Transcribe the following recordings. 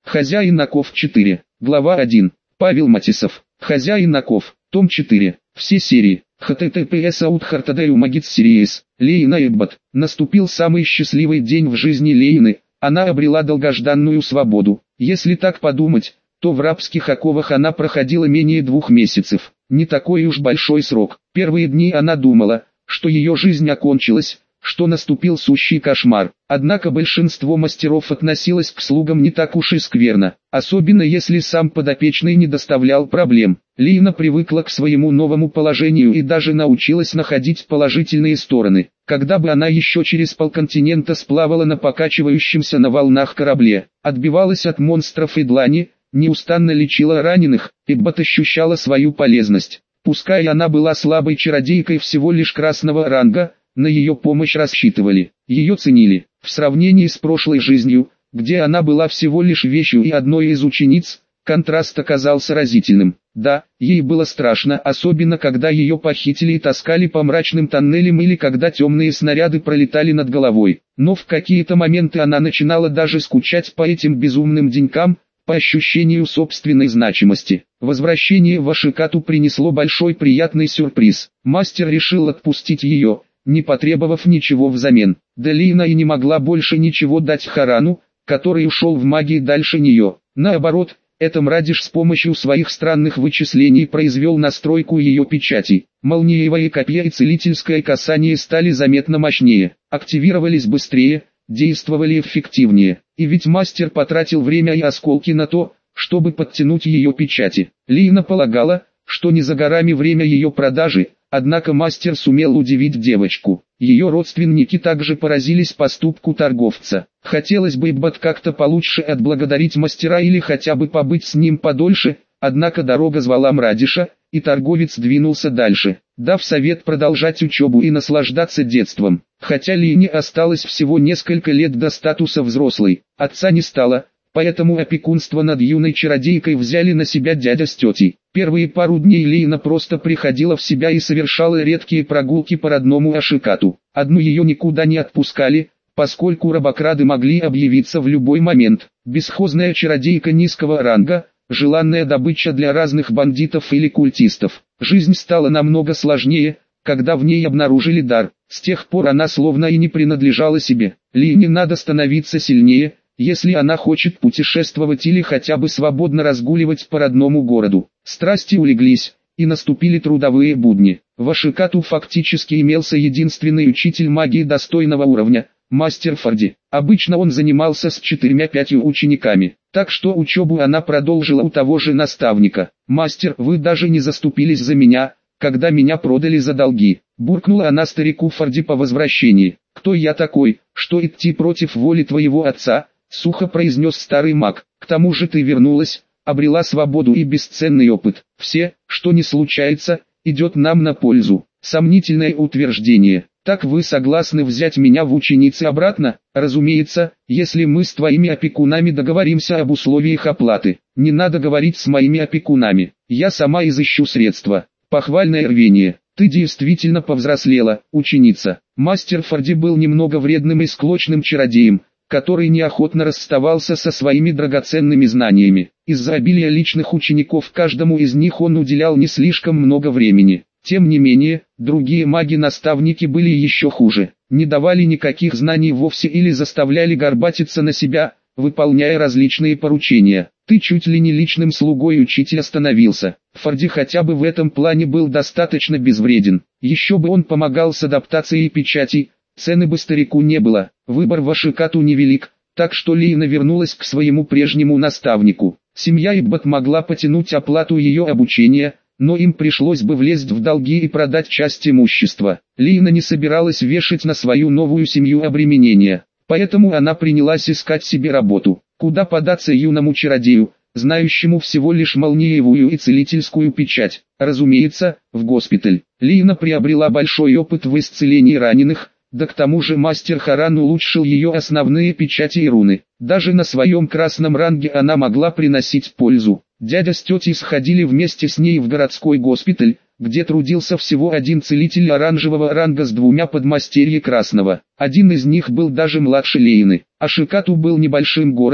Хозяин оков 4. Глава 1. Павел Матисов. Хозяин оков. Том 4. Все серии. https authartadeu magits series. Лейна Эббот. Наступил самый счастливый день в жизни Лейны. Она обрела долгожданную свободу. Если так подумать, то в рабских оковах она проходила менее 2 месяцев. Не такой уж большой срок. Первые дни она думала, что ее жизнь окончилась, что наступил сущий кошмар. Однако большинство мастеров относилось к слугам не так уж и скверно, особенно если сам подопечный не доставлял проблем. Лина привыкла к своему новому положению и даже научилась находить положительные стороны. Когда бы она еще через полконтинента сплавала на покачивающемся на волнах корабле, отбивалась от монстров и длани, неустанно лечила раненых, Эббот ощущала свою полезность. Пускай она была слабой чародейкой всего лишь красного ранга, на ее помощь рассчитывали, ее ценили. В сравнении с прошлой жизнью, где она была всего лишь вещью и одной из учениц, контраст оказался разительным. Да, ей было страшно, особенно когда ее похитили и таскали по мрачным тоннелям или когда темные снаряды пролетали над головой. Но в какие-то моменты она начинала даже скучать по этим безумным денькам, по ощущению собственной значимости. Возвращение в Ашикату принесло большой приятный сюрприз. Мастер решил отпустить ее, не потребовав ничего взамен. Да Лина и не могла больше ничего дать Харану, который ушел в магии дальше нее. Наоборот, это Радиш с помощью своих странных вычислений произвел настройку ее печатей. Молниевое копье и целительское касание стали заметно мощнее, активировались быстрее, действовали эффективнее. И ведь мастер потратил время и осколки на то, чтобы подтянуть ее печати. Лина полагала, что не за горами время ее продажи, однако мастер сумел удивить девочку. Ее родственники также поразились поступку торговца. Хотелось бы Эббот как-то получше отблагодарить мастера или хотя бы побыть с ним подольше, однако дорога звала Мрадиша, и торговец двинулся дальше, дав совет продолжать учебу и наслаждаться детством. Хотя Лине осталось всего несколько лет до статуса взрослой, отца не стало, поэтому опекунство над юной чародейкой взяли на себя дядя с тетей. Первые пару дней Лина просто приходила в себя и совершала редкие прогулки по родному Ашикату. Одну ее никуда не отпускали, поскольку рабокрады могли объявиться в любой момент. Бесхозная чародейка низкого ранга, желанная добыча для разных бандитов или культистов. Жизнь стала намного сложнее, когда в ней обнаружили дар. С тех пор она словно и не принадлежала себе. Лине надо становиться сильнее, если она хочет путешествовать или хотя бы свободно разгуливать по родному городу. Страсти улеглись, и наступили трудовые будни. В Ашикату фактически имелся единственный учитель магии достойного уровня – мастер Фарди. Обычно он занимался с 4-5 учениками, так что учебу она продолжила у того же наставника. «Мастер, вы даже не заступились за меня, когда меня продали за долги», – буркнула она старику Фарди по возвращении. «Кто я такой, что идти против воли твоего отца?» — сухо произнес старый маг. «К тому же ты вернулась, обрела свободу и бесценный опыт. Все, что не случается, идет нам на пользу». Сомнительное утверждение. «Так вы согласны взять меня в ученицы обратно?» «Разумеется, если мы с твоими опекунами договоримся об условиях оплаты. Не надо говорить с моими опекунами. Я сама изыщу средства». Похвальное рвение. «Ты действительно повзрослела, ученица». Мастер Фарди был немного вредным и склочным чародеем, который неохотно расставался со своими драгоценными знаниями. Из-за обилия личных учеников каждому из них он уделял не слишком много времени. Тем не менее, другие маги-наставники были еще хуже, не давали никаких знаний вовсе или заставляли горбатиться на себя, выполняя различные поручения. «Ты чуть ли не личным слугой учителя становился». Фарди хотя бы в этом плане был достаточно безвреден. Еще бы он помогал с адаптацией печатей, цены бы старику не было. Выбор в Ашикату невелик, так что Лина вернулась к своему прежнему наставнику. Семья Эббот могла потянуть оплату ее обучения, но им пришлось бы влезть в долги и продать часть имущества. Лина не собиралась вешать на свою новую семью обременения, поэтому она принялась искать себе работу. Куда податься юному чародею, знающему всего лишь молниевую и целительскую печать? Разумеется, в госпиталь. Лина приобрела большой опыт в исцелении раненых, да к тому же мастер Харан улучшил ее основные печати и руны. Даже на своем красном ранге она могла приносить пользу. Дядя с тетей сходили вместе с ней в городской госпиталь, где трудился всего один целитель оранжевого ранга с 2 подмастерья красного. Один из них был даже младше Лейны. Ашикату был небольшим городом,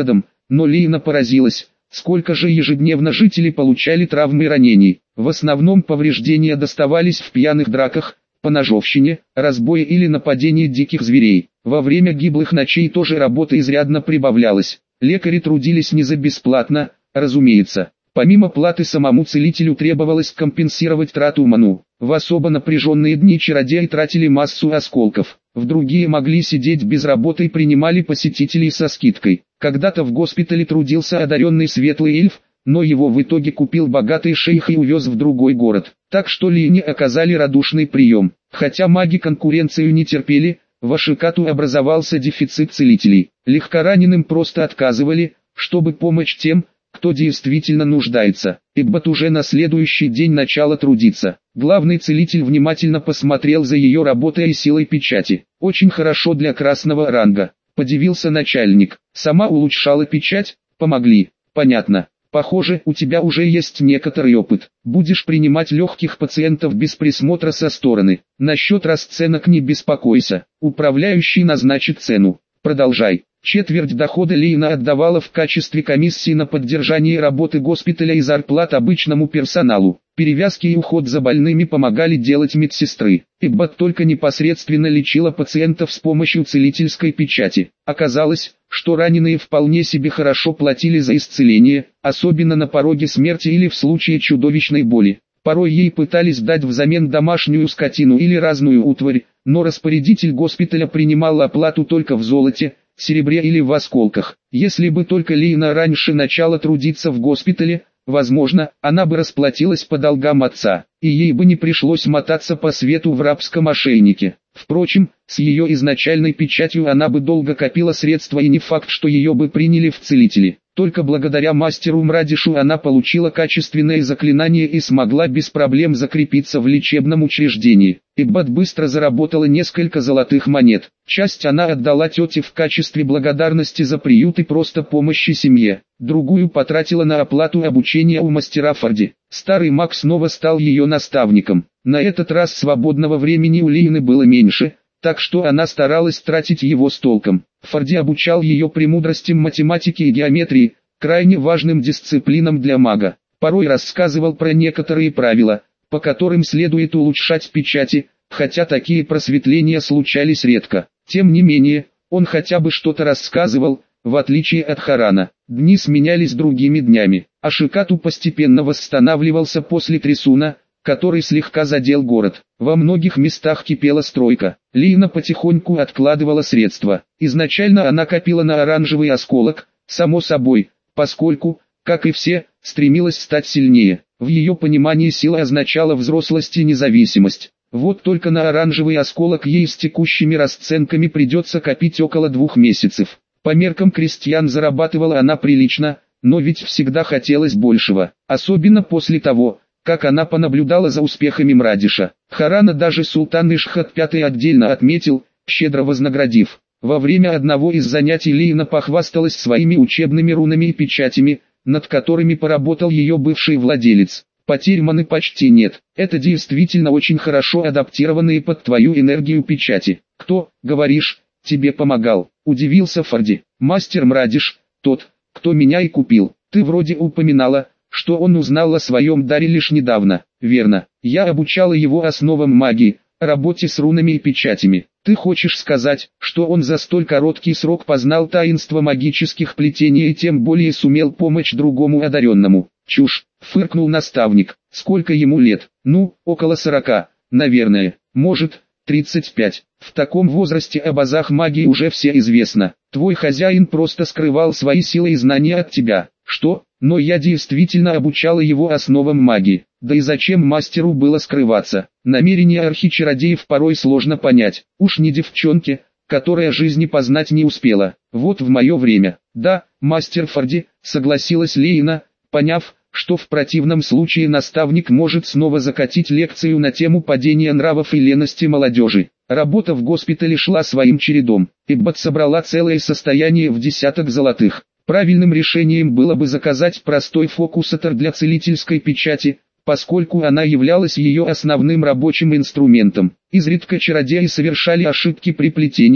но Лейна поразилась, сколько же ежедневно жители получали травмы и ранений. В основном повреждения доставались в пьяных драках, поножовщине, разбое или нападении диких зверей. Во время гиблых ночей тоже работа изрядно прибавлялась. Лекари трудились не за бесплатно, разумеется. Помимо платы самому целителю требовалось компенсировать трату ману. В особо напряженные дни чародеи тратили массу осколков. В другие могли сидеть без работы и принимали посетителей со скидкой. Когда-то в госпитале трудился одаренный светлый эльф, но его в итоге купил богатый шейх и увез в другой город. Так что Лейне оказали радушный прием. Хотя маги конкуренцию не терпели, в Ашикату образовался дефицит целителей. Легкораненым просто отказывали, чтобы помочь тем, кто действительно нуждается. Иббат уже на следующий день начала трудиться. Главный целитель внимательно посмотрел за ее работой и силой печати. Очень хорошо для красного ранга. Подивился начальник. Сама улучшала печать? Помогли. Понятно. Похоже, у тебя уже есть некоторый опыт. Будешь принимать легких пациентов без присмотра со стороны. Насчет расценок не беспокойся. Управляющий назначит цену. Продолжай. Четверть дохода Лейна отдавала в качестве комиссии на поддержание работы госпиталя и зарплат обычному персоналу. Перевязки и уход за больными помогали делать медсестры. Иббат только непосредственно лечила пациентов с помощью целительской печати. Оказалось, что раненые вполне себе хорошо платили за исцеление, особенно на пороге смерти или в случае чудовищной боли. Порой ей пытались дать взамен домашнюю скотину или разную утварь, но распорядитель госпиталя принимал оплату только в золоте, серебре или в осколках. Если бы только Лейна раньше начала трудиться в госпитале, возможно, она бы расплатилась по долгам отца, и ей бы не пришлось мотаться по свету в рабском ошейнике. Впрочем, с ее изначальной печатью она бы долго копила средства, и не факт, что ее бы приняли в целители. Только благодаря мастеру Мрадишу она получила качественное заклинание и смогла без проблем закрепиться в лечебном учреждении. Иббат быстро заработала несколько золотых монет. Часть она отдала тете в качестве благодарности за приют и просто помощи семье. Другую потратила на оплату обучения у мастера Фарди. Старый маг снова стал ее наставником. На этот раз свободного времени у Лейны было меньше, так что она старалась тратить его с толком. Фарди обучал ее премудростям математики и геометрии, крайне важным дисциплинам для мага. Порой рассказывал про некоторые правила, по которым следует улучшать печати, хотя такие просветления случались редко. Тем не менее, он хотя бы что-то рассказывал, в отличие от Харана. Дни сменялись другими днями. Ашикату постепенно восстанавливался после трясуна, который слегка задел город. Во многих местах кипела стройка. Лейна потихоньку откладывала средства. Изначально она копила на оранжевый осколок, само собой, поскольку, как и все, стремилась стать сильнее. В ее понимании сила означала взрослость и независимость. Вот только на оранжевый осколок ей с текущими расценками придется копить около 2 месяцев. По меркам крестьян зарабатывала она прилично, но ведь всегда хотелось большего. Особенно после того, как она понаблюдала за успехами Мрадиша. Харана даже султан Ишхат V отдельно отметил, щедро вознаградив. Во время одного из занятий Лейна похвасталась своими учебными рунами и печатями, над которыми поработал ее бывший владелец. Потерь маны почти нет. Это действительно очень хорошо адаптированные под твою энергию печати. Кто, говоришь, тебе помогал? Удивился Фарди. Мастер Мрадиш, тот, кто меня и купил. Ты вроде упоминала, что он узнал о своем даре лишь недавно. Верно, я обучала его основам магии, работе с рунами и печатями. Ты хочешь сказать, что он за столь короткий срок познал таинство магических плетений и тем более сумел помочь другому одаренному? Чушь, фыркнул наставник. Сколько ему лет? Ну, около 40, наверное, может, 35. В таком возрасте об азах магии уже все известно. Твой хозяин просто скрывал свои силы и знания от тебя. Что? Но я действительно обучала его основам магии. Да и зачем мастеру было скрываться? Намерения архичародеев порой сложно понять. Уж не девчонке, которая жизни познать не успела. Вот в мое время. Да, мастер Фарди, согласилась Лейна, поняв, что в противном случае наставник может снова закатить лекцию на тему падения нравов и лености молодежи. Работа в госпитале шла своим чередом. Иббат собрала целое состояние в десяток золотых. Правильным решением было бы заказать простой фокусатор для целительской печати, поскольку она являлась ее основным рабочим инструментом. Изредка чародеи совершали ошибки при плетении,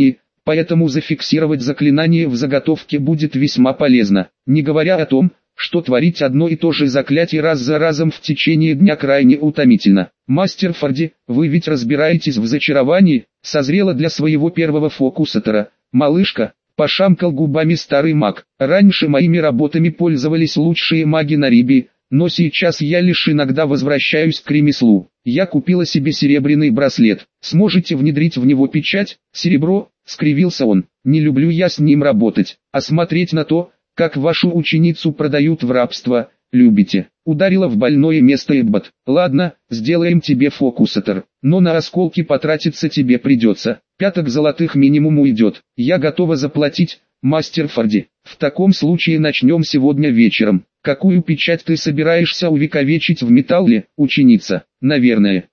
поэтому зафиксировать заклинание в заготовке будет весьма полезно, не говоря о том, что творить одно и то же заклятие раз за разом в течение дня крайне утомительно. Мастер Форди, вы ведь разбираетесь в зачаровании, созрела для своего первого фокусатора, малышка, пошамкал губами старый маг. Раньше моими работами пользовались лучшие маги на Рибии, но сейчас я лишь иногда возвращаюсь к ремеслу. Я купила себе серебряный браслет. Сможете внедрить в него печать, серебро? Скривился он. Не люблю я с ним работать, а смотреть на то, как вашу ученицу продают в рабство, любите. Ударила в больное место Эббот. Ладно, сделаем тебе фокусатор, но на осколки потратиться тебе придется. 5 золотых минимум уйдет. Я готова заплатить, мастер Форди. В таком случае начнем сегодня вечером. Какую печать ты собираешься увековечить в металле, ученица? Наверное,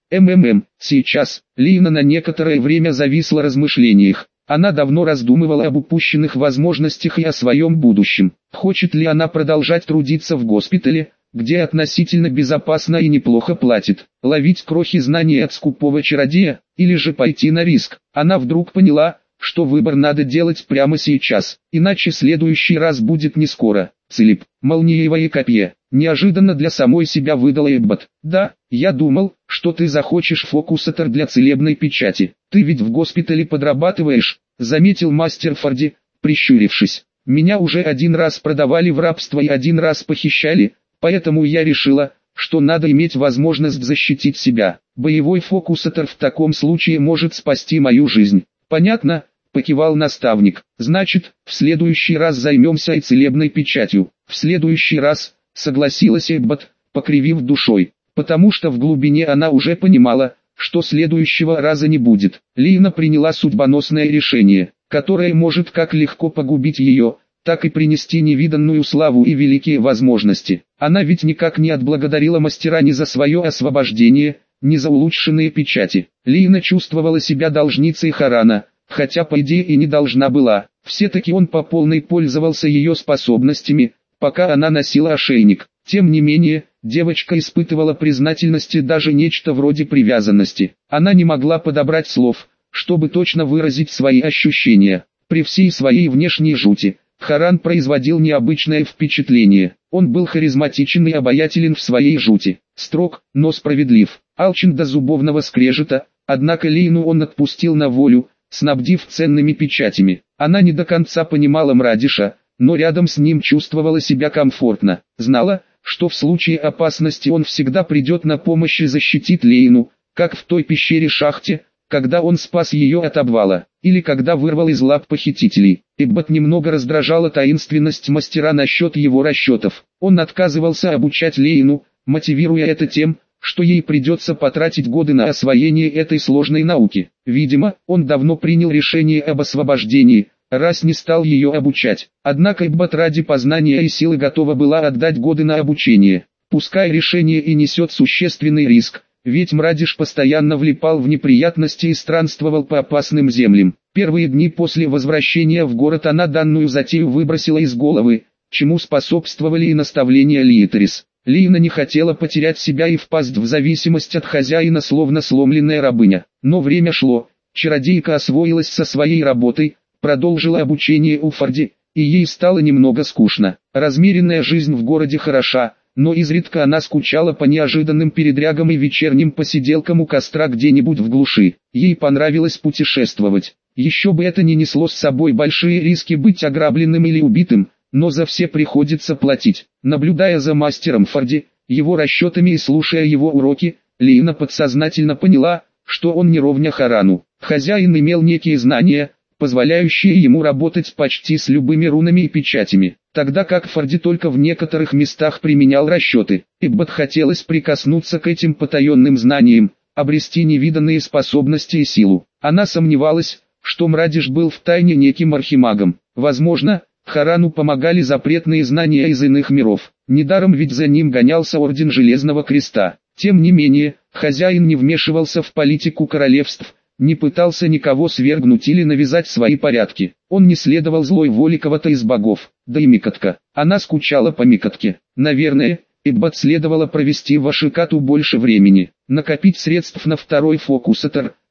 сейчас. Лина на некоторое время зависла в размышлениях. Она давно раздумывала об упущенных возможностях и о своем будущем. Хочет ли она продолжать трудиться в госпитале, где относительно безопасно и неплохо платит, ловить крохи знаний от скупого чародея, или же пойти на риск? Она вдруг поняла, что выбор надо делать прямо сейчас, иначе следующий раз будет не скоро. Цилип, молниевое копье, неожиданно для самой себя выдала Эббот. Да, я думал, что ты захочешь фокусатор для целебной печати. Ты ведь в госпитале подрабатываешь, заметил мастер Форди, прищурившись. Меня уже один раз продавали в рабство и один раз похищали, поэтому я решила, что надо иметь возможность защитить себя. Боевой фокусатор в таком случае может спасти мою жизнь. Понятно? Покивал наставник. Значит, в следующий раз займемся и целебной печатью. В следующий раз, согласилась Эббот, покривив душой, потому что в глубине она уже понимала, что следующего раза не будет. Лина приняла судьбоносное решение, которое может как легко погубить ее, так и принести невиданную славу и великие возможности. Она ведь никак не отблагодарила мастера ни за свое освобождение, ни за улучшенные печати. Лина чувствовала себя должницей Харана, хотя по идее и не должна была. Все-таки он по полной пользовался ее способностями, пока она носила ошейник. Тем не менее, девочка испытывала признательность и даже нечто вроде привязанности. Она не могла подобрать слов, чтобы точно выразить свои ощущения. При всей своей внешней жути, Харан производил необычное впечатление. Он был харизматичен и обаятелен в своей жути, строг, но справедлив, алчен до зубовного скрежета, однако Лину он отпустил на волю, снабдив ценными печатями. Она не до конца понимала Мрадиша, но рядом с ним чувствовала себя комфортно. Знала, что в случае опасности он всегда придет на помощь и защитит Лейну, как в той пещере-шахте, когда он спас ее от обвала, или когда вырвал из лап похитителей. Эббот немного раздражала таинственность мастера насчет его расчетов. Он отказывался обучать Лейну, мотивируя это тем, что ей придется потратить годы на освоение этой сложной науки. Видимо, он давно принял решение об освобождении, раз не стал ее обучать. Однако Эббот ради познания и силы готова была отдать годы на обучение. Пускай решение и несет существенный риск, ведь Мрадиш постоянно влипал в неприятности и странствовал по опасным землям. Первые дни после возвращения в город она данную затею выбросила из головы, чему способствовали и наставления Лиетерис. Лина не хотела потерять себя и впасть в зависимость от хозяина, словно сломленная рабыня. Но время шло, чародейка освоилась со своей работой, продолжила обучение у Форди, и ей стало немного скучно. Размеренная жизнь в городе хороша, но изредка она скучала по неожиданным передрягам и вечерним посиделкам у костра где-нибудь в глуши. Ей понравилось путешествовать. Еще бы это не несло с собой большие риски быть ограбленным или убитым, но за все приходится платить. Наблюдая за мастером Форди, его расчетами и слушая его уроки, Лина подсознательно поняла, что он не ровня Харану. Хозяин имел некие знания, позволяющие ему работать почти с любыми рунами и печатями, тогда как Форди только в некоторых местах применял расчеты. Эббот хотелось прикоснуться к этим потаенным знаниям, обрести невиданные способности и силу. Она сомневалась, что Мрадиш был втайне неким архимагом. Возможно, Харану помогали запретные знания из иных миров. Недаром ведь за ним гонялся Орден Железного Креста. Тем не менее, хозяин не вмешивался в политику королевств, не пытался никого свергнуть или навязать свои порядки. Он не следовал злой воле кого-то из богов. Да и Микотка. Она скучала по Микотке. Наверное, Эббот следовало провести в Ашикату больше времени, накопить средств на второй фокусатор,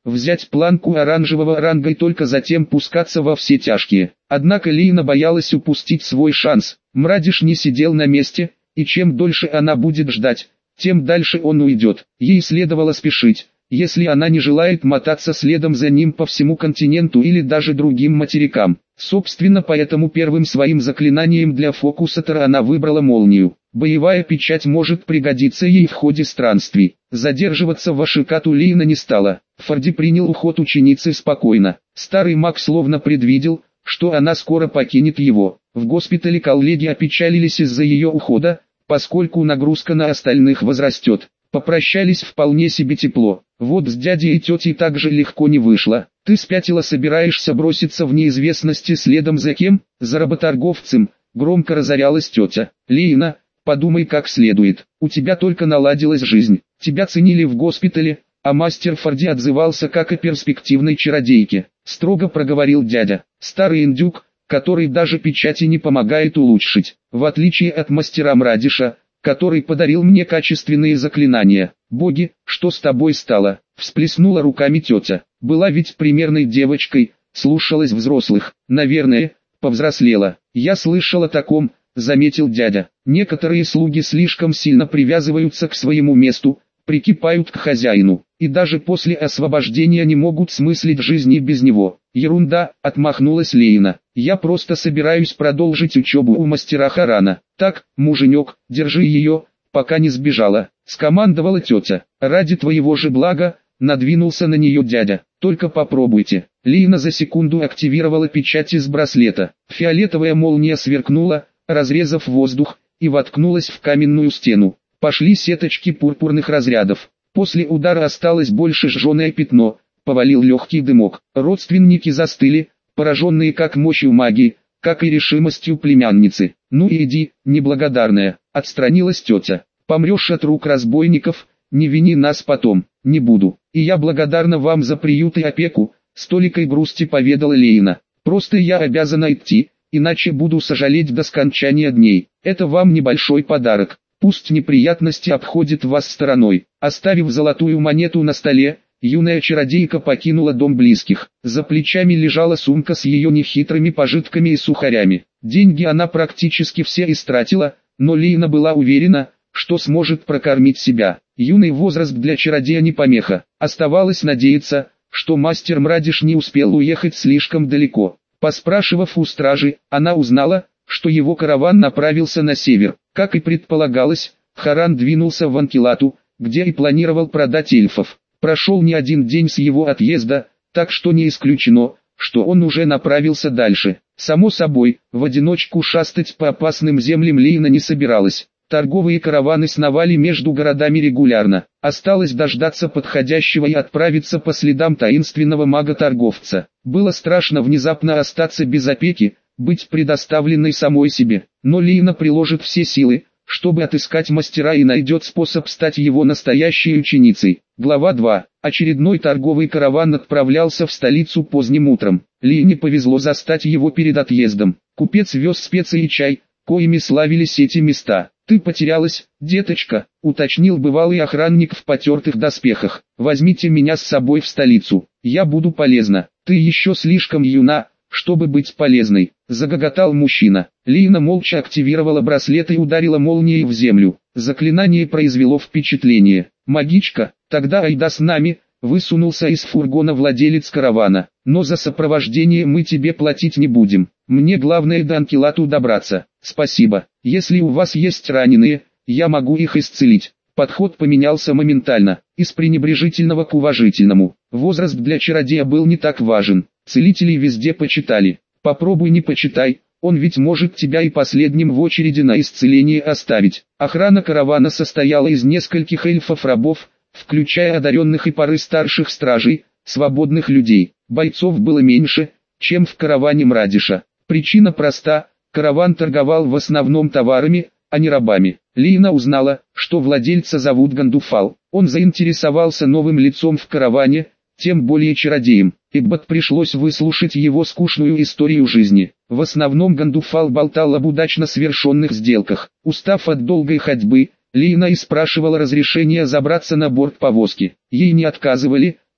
взять планку оранжевого ранга и только затем пускаться во все тяжкие. Однако Лейна боялась упустить свой шанс. Мрадиш не сидел на месте, и чем дольше она будет ждать, тем дальше он уйдет. Ей следовало спешить, если она не желает мотаться следом за ним по всему континенту или даже другим материкам. Собственно, поэтому первым своим заклинанием для фокусатора она выбрала молнию. Боевая печать может пригодиться ей в ходе странствий. Задерживаться в Ашикату Лейна не стала. Фарди принял уход ученицы спокойно. Старый маг словно предвидел, что она скоро покинет его. В госпитале коллеги опечалились из-за ее ухода, поскольку нагрузка на остальных возрастет. Попрощались вполне себе тепло. Вот с дядей и тетей так же легко не вышло. Ты спятила, собираешься броситься в неизвестности следом за кем? За работорговцем, громко разорялась тетя. Лейна, подумай как следует. У тебя только наладилась жизнь. Тебя ценили в госпитале, а мастер Фарди отзывался как о перспективной чародейке. Строго проговорил дядя. Старый индюк, который даже печати не помогает улучшить. В отличие от мастера Мрадиша, который подарил мне качественные заклинания. Боги, что с тобой стало? Всплеснула руками тетя. Была ведь примерной девочкой, слушалась взрослых. Наверное, повзрослела. Я слышал о таком, заметил дядя. Некоторые слуги слишком сильно привязываются к своему месту, прикипают к хозяину, и даже после освобождения не могут смыслить жизни без него. Ерунда, отмахнулась Лейна. Я просто собираюсь продолжить учебу у мастера Харана. Так, муженек, держи ее, пока не сбежала, скомандовала тетя. Ради твоего же блага, надвинулся на нее дядя. Только попробуйте. Лейна за секунду активировала печать из браслета. Фиолетовая молния сверкнула, разрезав воздух, и воткнулась в каменную стену. Пошли сеточки пурпурных разрядов. После удара осталось больше жженое пятно, повалил легкий дымок. Родственники застыли, пораженные как мощью магии, как и решимостью племянницы. Ну и иди, неблагодарная, отстранилась тетя. Помрешь от рук разбойников, не вини нас потом. Не буду. И я благодарна вам за приют и опеку, с толикой грусти поведала Лейна. Просто я обязана идти, иначе буду сожалеть до скончания дней. Это вам небольшой подарок. Пусть неприятности обходят вас стороной. Оставив золотую монету на столе, юная чародейка покинула дом близких. За плечами лежала сумка с ее нехитрыми пожитками и сухарями. Деньги она практически все истратила, но Лейна была уверена, что сможет прокормить себя. Юный возраст для чародея не помеха. Оставалось надеяться, что мастер Мрадиш не успел уехать слишком далеко. Поспрашивав у стражи, она узнала, что его караван направился на север. Как и предполагалось, Харан двинулся в Анкилату, где и планировал продать эльфов. Прошел не один день с его отъезда, так что не исключено, что он уже направился дальше. Само собой, в одиночку шастать по опасным землям Лейна не собиралась. Торговые караваны сновали между городами регулярно. Осталось дождаться подходящего и отправиться по следам таинственного мага-торговца. Было страшно внезапно остаться без опеки, быть предоставленной самой себе. Но Лейна приложит все силы, чтобы отыскать мастера, и найдет способ стать его настоящей ученицей. Глава 2. Очередной торговый караван отправлялся в столицу поздним утром. Лейне повезло застать его перед отъездом. Купец вез специи и чай, коими славились эти места. «Ты потерялась, деточка», — уточнил бывалый охранник в потертых доспехах. «Возьмите меня с собой в столицу, я буду полезна. Ты еще слишком юна, чтобы быть полезной», — загоготал мужчина. Лейна молча активировала браслет и ударила молнией в землю. Заклинание произвело впечатление. «Магичка, тогда айда с нами», — высунулся из фургона владелец каравана. «Но за сопровождение мы тебе платить не будем. Мне главное до Анкилату добраться». «Спасибо. Если у вас есть раненые, я могу их исцелить». Подход поменялся моментально, из пренебрежительного к уважительному. Возраст для чародея был не так важен. Целителей везде почитали. Попробуй не почитай, он ведь может тебя и последним в очереди на исцеление оставить. Охрана каравана состояла из нескольких эльфов-рабов, включая одаренных и пары старших стражей, свободных людей. Бойцов было меньше, чем в караване Мрадиша. Причина проста: караван торговал в основном товарами, а не рабами. Лейна узнала, что владельца зовут Гандуфал. Он заинтересовался новым лицом в караване, тем более чародеем. Иббат пришлось выслушать его скучную историю жизни. В основном Гандуфал болтал об удачно совершенных сделках. Устав от долгой ходьбы, Лейна и спрашивала разрешения забраться на борт повозки. Ей не отказывали,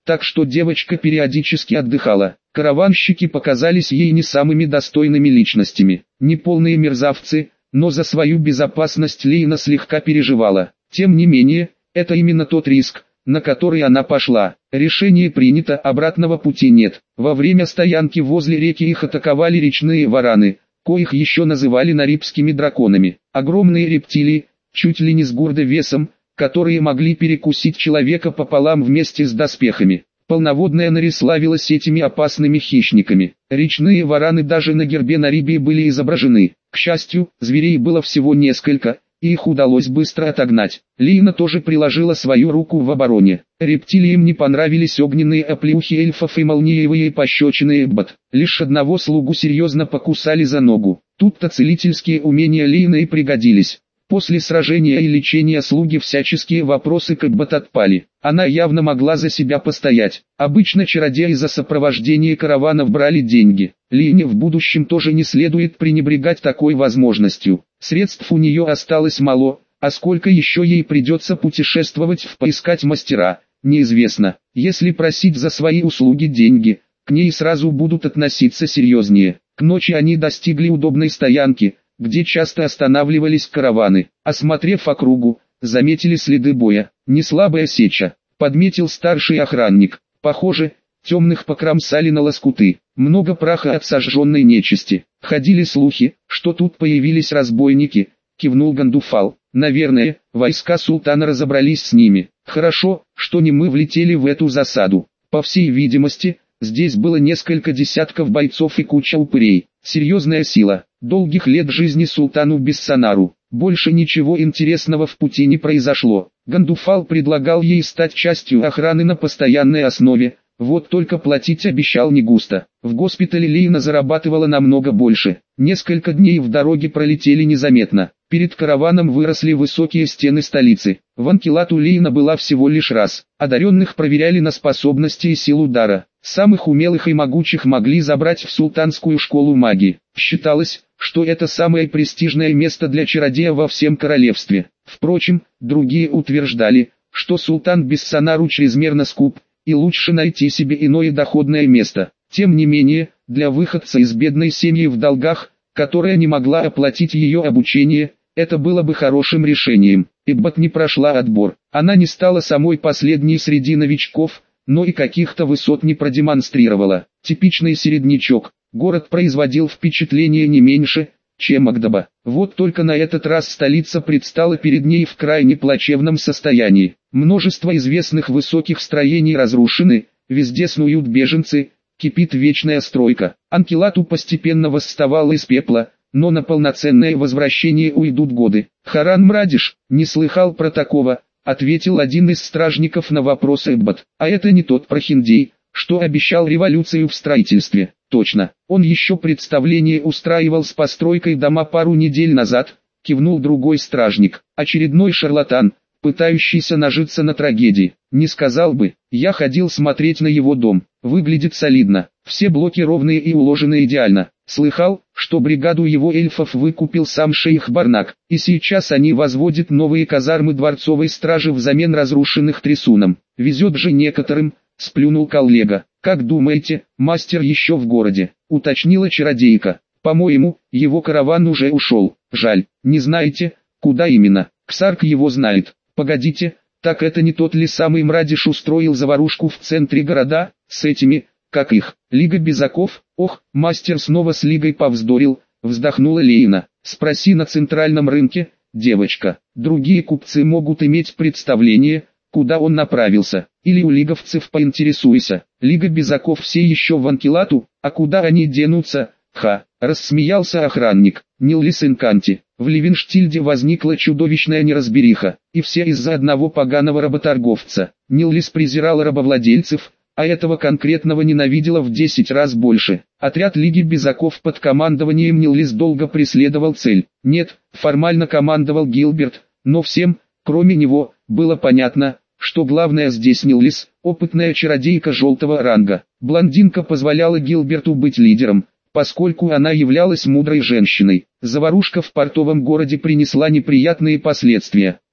так что девочка периодически отдыхала. Караванщики показались ей не самыми достойными личностями, неполные мерзавцы, но за свою безопасность Лейна слегка переживала. Тем не менее, это именно тот риск, на который она пошла. Решение принято, обратного пути нет. Во время стоянки возле реки их атаковали речные вараны, коих еще называли нарибскими драконами. Огромные рептилии, чуть ли не с гордо весом, которые могли перекусить человека пополам вместе с доспехами. Полноводная Нари славилась этими опасными хищниками. Речные вараны даже на гербе Нарибии были изображены. К счастью, зверей было всего несколько, и их удалось быстро отогнать. Лейна тоже приложила свою руку в обороне. Рептилиям не понравились огненные оплеухи эльфов и молниевые пощечины Эббот. Лишь одного слугу серьезно покусали за ногу. Тут-то целительские умения Лейны и пригодились. После сражения и лечения слуги всяческие вопросы к Эббот отпали. Она явно могла за себя постоять. Обычно чародеи за сопровождение караванов брали деньги. Лейне в будущем тоже не следует пренебрегать такой возможностью. Средств у нее осталось мало, а сколько еще ей придется путешествовать в поискать мастера, неизвестно. Если просить за свои услуги деньги, к ней сразу будут относиться серьезнее. К ночи они достигли удобной стоянки, где часто останавливались караваны. Осмотрев округу, заметили следы боя. Не слабая сеча, подметил старший охранник. Похоже, темных покромсали на лоскуты. Много праха от сожженной нечисти. Ходили слухи, что тут появились разбойники, кивнул Гандуфал. Наверное, войска султана разобрались с ними. Хорошо, что не мы влетели в эту засаду. По всей видимости, здесь было несколько десятков бойцов и куча упырей. Серьезная сила. Долгих лет жизни султану Бессанару. Больше ничего интересного в пути не произошло. Гандуфал предлагал ей стать частью охраны на постоянной основе. Вот только платить обещал не густо. В госпитале Лейна зарабатывала намного больше. Несколько дней в дороге пролетели незаметно. Перед караваном выросли высокие стены столицы. В Анкилату Лейна была всего лишь раз. Одаренных проверяли на способности и силу дара. Самых умелых и могучих могли забрать в султанскую школу магии. Считалось, что это самое престижное место для чародея во всем королевстве. Впрочем, другие утверждали, что султан Бессанару чрезмерно скуп, и лучше найти себе иное доходное место. Тем не менее, для выходца из бедной семьи в долгах, которая не могла оплатить ее обучение, это было бы хорошим решением. Эббот не прошла отбор. Она не стала самой последней среди новичков, но и каких-то высот не продемонстрировала. Типичный середнячок. Город производил впечатление не меньше, чем Агдаба. Вот только на этот раз столица предстала перед ней в крайне плачевном состоянии. Множество известных высоких строений разрушены, везде снуют беженцы, кипит вечная стройка. Анкилату постепенно восставал из пепла, но на полноценное возвращение уйдут годы. «Харан Мрадиш, не слыхал про такого», — ответил один из стражников на вопрос Эббот. «А это не тот прохиндей, что обещал революцию в строительстве». «Точно, он еще представление устраивал с постройкой дома пару недель назад», — кивнул другой стражник. «Очередной шарлатан, пытающийся нажиться на трагедии. Не сказал бы, я ходил смотреть на его дом. Выглядит солидно, все блоки ровные и уложены идеально. Слыхал, что бригаду его эльфов выкупил сам шейх Барнак, и сейчас они возводят новые казармы дворцовой стражи взамен разрушенных трясуном. Везет же некоторым», — сплюнул коллега. «Как думаете, мастер еще в городе?» — уточнила чародейка. «По-моему, его караван уже ушел. Жаль, не знаете, куда именно? Ксарк его знает. Погодите, так это не тот ли самый Мрадиш устроил заварушку в центре города, с этими, как их, Лига Безаков?» «Ох, мастер снова с Лигой повздорил», — вздохнула Лейна. «Спроси на центральном рынке, девочка. Другие купцы могут иметь представление, куда он направился. Или у лиговцев поинтересуйся. Лига Безаков все еще в Анкилату, а куда они денутся?» «Ха!» — рассмеялся охранник. «Ниллис Инканти». В Ливенштильде возникла чудовищная неразбериха, и все из-за одного поганого работорговца. Ниллис презирала рабовладельцев, а этого конкретного ненавидела в 10 раз больше. Отряд Лиги Безаков под командованием Ниллис долго преследовал цель. Нет, формально командовал Гилберт, но всем, кроме него, было понятно, что главное здесь Ниллис, опытная чародейка желтого ранга. Блондинка позволяла Гилберту быть лидером, поскольку она являлась мудрой женщиной. Заварушка в портовом городе принесла неприятные последствия.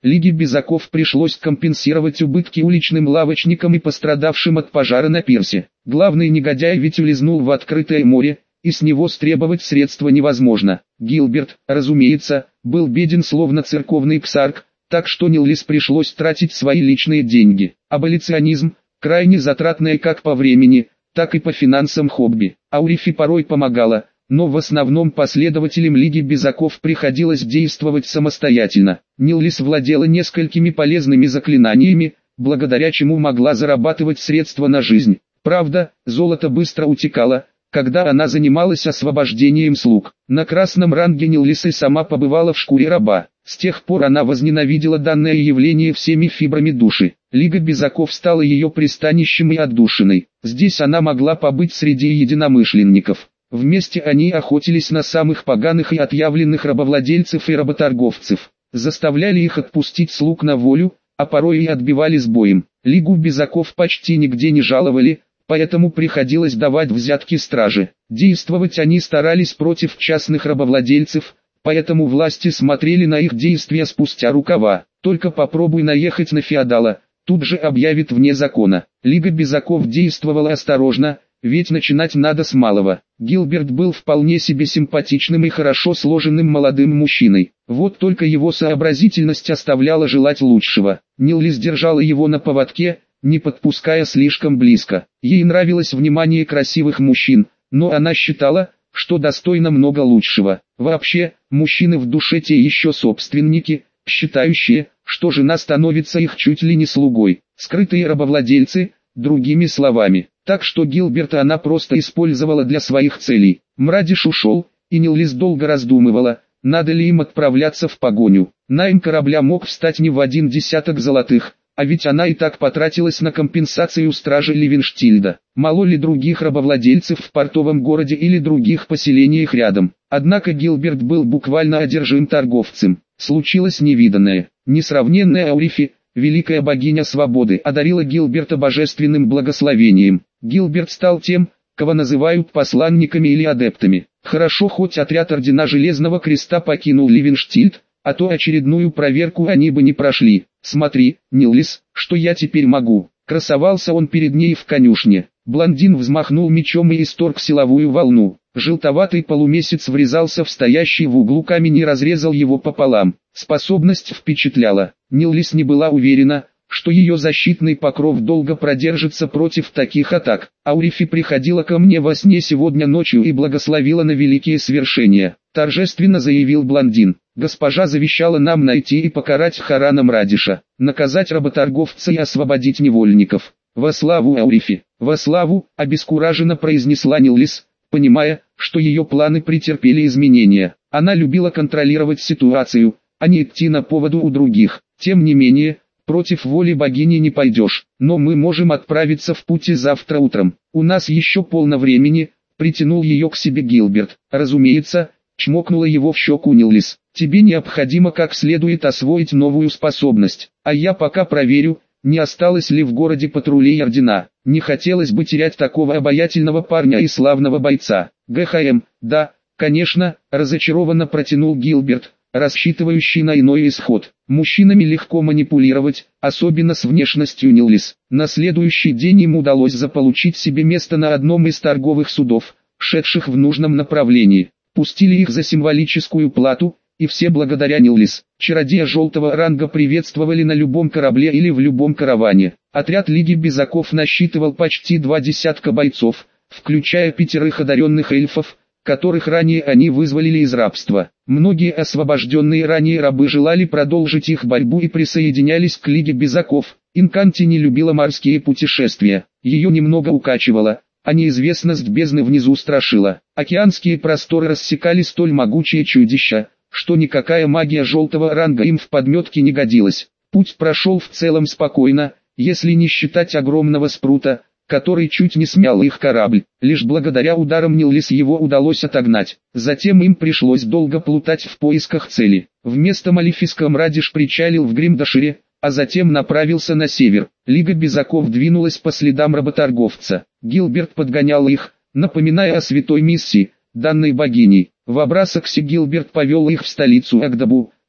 Лиге Безаков пришлось компенсировать убытки уличным лавочникам и пострадавшим от пожара на пирсе. Главный негодяй ведь улизнул в открытое море, и с него стребовать средства невозможно. Гилберт, разумеется, был беден словно церковный ксарк, так что Ниллис пришлось тратить свои личные деньги. Аболиционизм – крайне затратное как по времени, так и по финансам хобби. Аурифи порой помогала, но в основном последователям Лиги Безаков приходилось действовать самостоятельно. Ниллис владела несколькими полезными заклинаниями, благодаря чему могла зарабатывать средства на жизнь. Правда, золото быстро утекало, когда она занималась освобождением слуг. На красном ранге Ниллис и сама побывала в шкуре раба. С тех пор она возненавидела данное явление всеми фибрами души. Лига Безаков стала ее пристанищем и отдушиной. Здесь она могла побыть среди единомышленников. Вместе они охотились на самых поганых и отъявленных рабовладельцев и работорговцев. Заставляли их отпустить слуг на волю, а порой и отбивали с боем. Лигу Безаков почти нигде не жаловали, поэтому приходилось давать взятки страже. Действовать они старались против частных рабовладельцев, поэтому власти смотрели на их действия спустя рукава. Только попробуй наехать на феодала, тут же объявит вне закона. Лига Безаков действовала осторожно, ведь начинать надо с малого. Гилберт был вполне себе симпатичным и хорошо сложенным молодым мужчиной. Вот только его сообразительность оставляла желать лучшего. Ниллис держала его на поводке, не подпуская слишком близко. Ей нравилось внимание красивых мужчин, но она считала, что достойна много лучшего. Вообще, мужчины в душе те еще собственники, считающие, что жена становится их чуть ли не слугой. Скрытые рабовладельцы, другими словами. Так что Гилберта она просто использовала для своих целей. Мрадиш ушел, и Ниллис долго раздумывала, надо ли им отправляться в погоню. Найм корабля мог встать не в 10 золотых, а ведь она и так потратилась на компенсацию стражи Ливенштильда. Мало ли других рабовладельцев в портовом городе или других поселениях рядом. Однако Гилберт был буквально одержим торговцем. Случилось невиданное. Несравненная Аурифи, великая богиня свободы, одарила Гилберта божественным благословением. Гилберт стал тем, кого называют посланниками или адептами. Хорошо, хоть отряд Ордена Железного Креста покинул Ливенштильд, а то очередную проверку они бы не прошли. «Смотри, Ниллис, что я теперь могу!» Красовался он перед ней в конюшне. Блондин взмахнул мечом и исторг силовую волну. Желтоватый полумесяц врезался в стоящий в углу камень и разрезал его пополам. Способность впечатляла. Ниллис не была уверена, что ее защитный покров долго продержится против таких атак. Аурифи приходила ко мне во сне сегодня ночью и благословила на великие свершения. Торжественно заявил блондин. Госпожа завещала нам найти и покарать Харана Мрадиша, наказать работорговца и освободить невольников. Во славу Аурифи, во славу, обескураженно произнесла Ниллис, понимая, что ее планы претерпели изменения. Она любила контролировать ситуацию, а не идти на поводу у других. Тем не менее, против воли богини не пойдешь, но мы можем отправиться в путь завтра утром. У нас еще полно времени, притянул ее к себе Гилберт. Разумеется, чмокнула его в щеку Ниллис. Тебе необходимо как следует освоить новую способность, а я пока проверю, не осталось ли в городе патрулей Ордена. Не хотелось бы терять такого обаятельного парня и славного бойца. ГХМ, да, конечно, разочарованно протянул Гилберт, рассчитывающий на иной исход. Мужчинами легко манипулировать, особенно с внешностью Ниллис. На следующий день им удалось заполучить себе место на одном из торговых судов, шедших в нужном направлении. Пустили их за символическую плату, и все благодаря Ниллис. Чародея желтого ранга приветствовали на любом корабле или в любом караване. Отряд Лиги Безаков насчитывал почти 20 бойцов, включая 5 одаренных эльфов, которых ранее они вызволили из рабства. Многие освобожденные ранее рабы желали продолжить их борьбу и присоединялись к Лиге Безаков. Инканти не любила морские путешествия, ее немного укачивало, а неизвестность бездны внизу страшила. Океанские просторы рассекали столь могучие чудища, что никакая магия желтого ранга им в подметке не годилась. Путь прошел в целом спокойно, если не считать огромного спрута, который чуть не смял их корабль. Лишь благодаря ударам Ниллис его удалось отогнать. Затем им пришлось долго плутать в поисках цели. Вместо Малефиска Мрадиш причалил в Гримдашире, а затем направился на север. Лига Безаков двинулась по следам работорговца. Гилберт подгонял их, напоминая о святой миссии, данной богиней. В Абрасаксе Гилберт повел их в столицу Агдабу,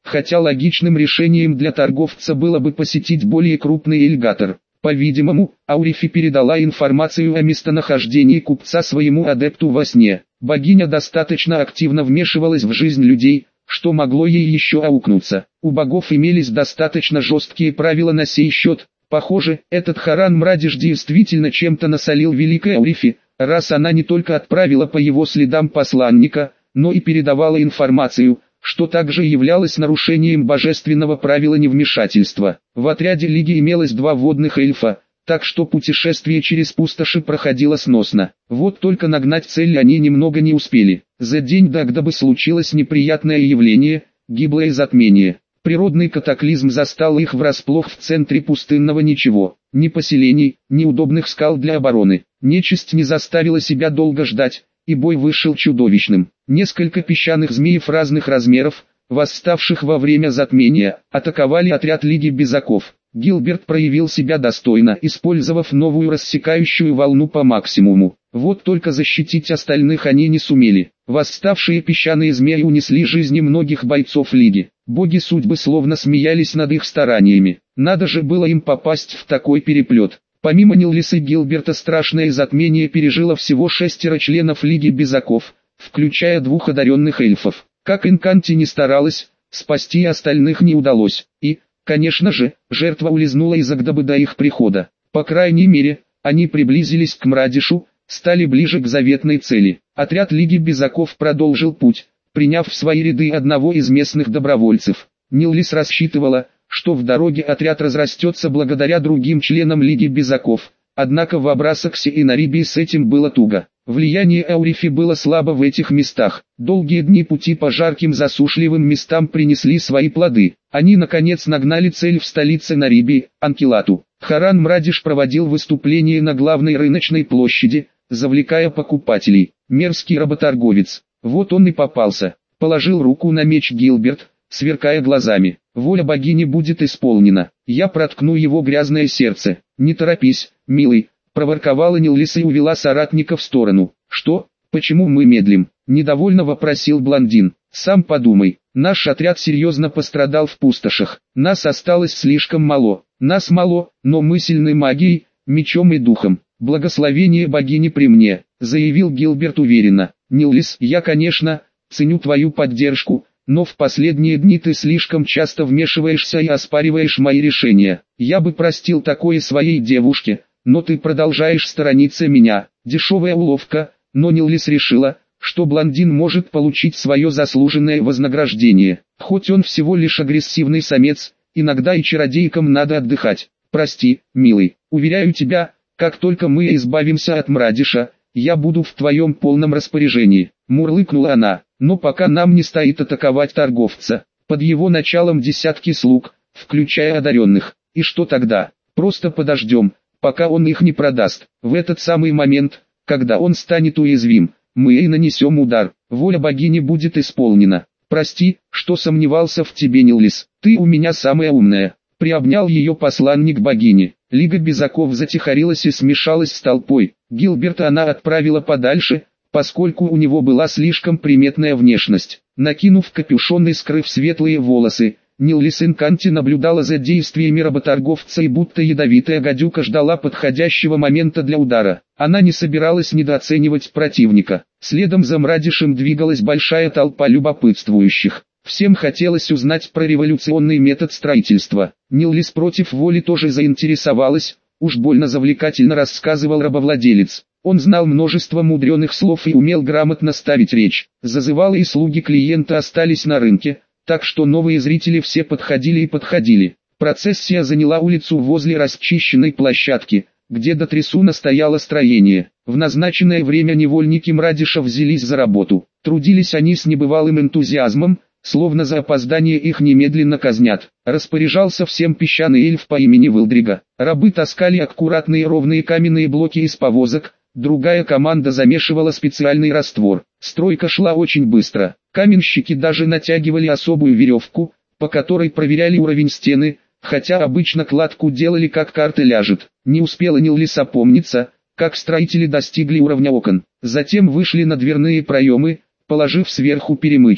хотя логичным решением для торговца было бы посетить более крупный эльгатор. По-видимому, Аурифи передала информацию о местонахождении купца своему адепту во сне. Богиня достаточно активно вмешивалась в жизнь людей, что могло ей еще аукнуться. У богов имелись достаточно жесткие правила на сей счет. Похоже, этот Харан Мрадиш действительно чем-то насолил великой Аурифи, раз она не только отправила по его следам посланника, но и передавала информацию, что также являлось нарушением божественного правила невмешательства. В отряде Лиги имелось 2 водных эльфа, так что путешествие через пустоши проходило сносно. Вот только нагнать цель они немного не успели. За день до Агдабы случилось неприятное явление, гиблое затмение. Природный катаклизм застал их врасплох в центре пустынного ничего. Ни поселений, ни удобных скал для обороны. Нечисть не заставила себя долго ждать, и бой вышел чудовищным. Несколько песчаных змеев разных размеров, восставших во время затмения, атаковали отряд Лиги Безаков. Гилберт проявил себя достойно, использовав новую рассекающую волну по максимуму. Вот только защитить остальных они не сумели. Восставшие песчаные змеи унесли жизни многих бойцов Лиги. Боги судьбы словно смеялись над их стараниями. Надо же было им попасть в такой переплет. Помимо Ниллиса и Гилберта страшное затмение пережило всего 6 членов Лиги Безаков, включая 2 одаренных эльфов. Как Инканти не старалась, спасти остальных не удалось. И, конечно же, жертва улизнула из Агдабы до их прихода. По крайней мере, они приблизились к Мрадишу, стали ближе к заветной цели. Отряд Лиги Безаков продолжил путь, приняв в свои ряды одного из местных добровольцев. Ниллис рассчитывала, что в дороге отряд разрастется благодаря другим членам Лиги Безаков, однако в Абрасаксе и Нарибии с этим было туго. Влияние Аурифи было слабо в этих местах. Долгие дни пути по жарким засушливым местам принесли свои плоды. Они наконец нагнали цель в столице Нарибии, Анкилату. Харан Мрадиш проводил выступление на главной рыночной площади, завлекая покупателей. Мерзкий работорговец. Вот он и попался. Положил руку на меч Гилберт, сверкая глазами. Воля богини будет исполнена. Я проткну его грязное сердце. Не торопись, милый, проворковала Ниллис и увела соратника в сторону. Что? Почему мы медлим? Недовольно вопросил блондин. Сам подумай, наш отряд серьезно пострадал в пустошах. Нас осталось слишком мало. Нас мало, но мы сильны магией, мечом и духом. Благословение богини при мне, заявил Гилберт уверенно. Ниллис, я, конечно, ценю твою поддержку, но в последние дни ты слишком часто вмешиваешься и оспариваешь мои решения. Я бы простил такое своей девушке, но ты продолжаешь сторониться меня. Дешевая уловка, но Ниллис решила, что блондин может получить свое заслуженное вознаграждение. Хоть он всего лишь агрессивный самец, иногда и чародейкам надо отдыхать. Прости, милый, уверяю тебя, как только мы избавимся от Мрадиша, я буду в твоем полном распоряжении. Мурлыкнула она, но пока нам не стоит атаковать торговца. Под его началом десятки слуг, включая одаренных. И что тогда? Просто подождем, пока он их не продаст. В этот самый момент, когда он станет уязвим, мы и нанесем удар. Воля богини будет исполнена. Прости, что сомневался в тебе, Ниллис. Ты у меня самая умная. Приобнял ее посланник богини. Лига Безаков затихарилась и смешалась с толпой. Гилберта она отправила подальше, поскольку у него была слишком приметная внешность. Накинув капюшон и скрыв светлые волосы, Ниллис Инканти наблюдала за действиями работорговца и будто ядовитая гадюка ждала подходящего момента для удара. Она не собиралась недооценивать противника. Следом за Мрадишем двигалась большая толпа любопытствующих. Всем хотелось узнать про революционный метод строительства. Ниллис против воли тоже заинтересовалась, уж больно завлекательно рассказывал рабовладелец. Он знал множество мудреных слов и умел грамотно ставить речь. Зазывалы и слуги клиента остались на рынке, так что новые зрители все подходили и подходили. Процессия заняла улицу возле расчищенной площадки, где до трясуна стояло строение. В назначенное время невольники Мрадиша взялись за работу. Трудились они с небывалым энтузиазмом, словно за опоздание их немедленно казнят. Распоряжался всем песчаный эльф по имени Вилдрига. Рабы таскали аккуратные ровные каменные блоки из повозок, другая команда замешивала специальный раствор. Стройка шла очень быстро. Каменщики даже натягивали особую веревку, по которой проверяли уровень стены, хотя обычно кладку делали как карта ляжет. Не успела Ниллис опомниться, как строители достигли уровня окон. Затем вышли на дверные проемы, положив сверху перемычки.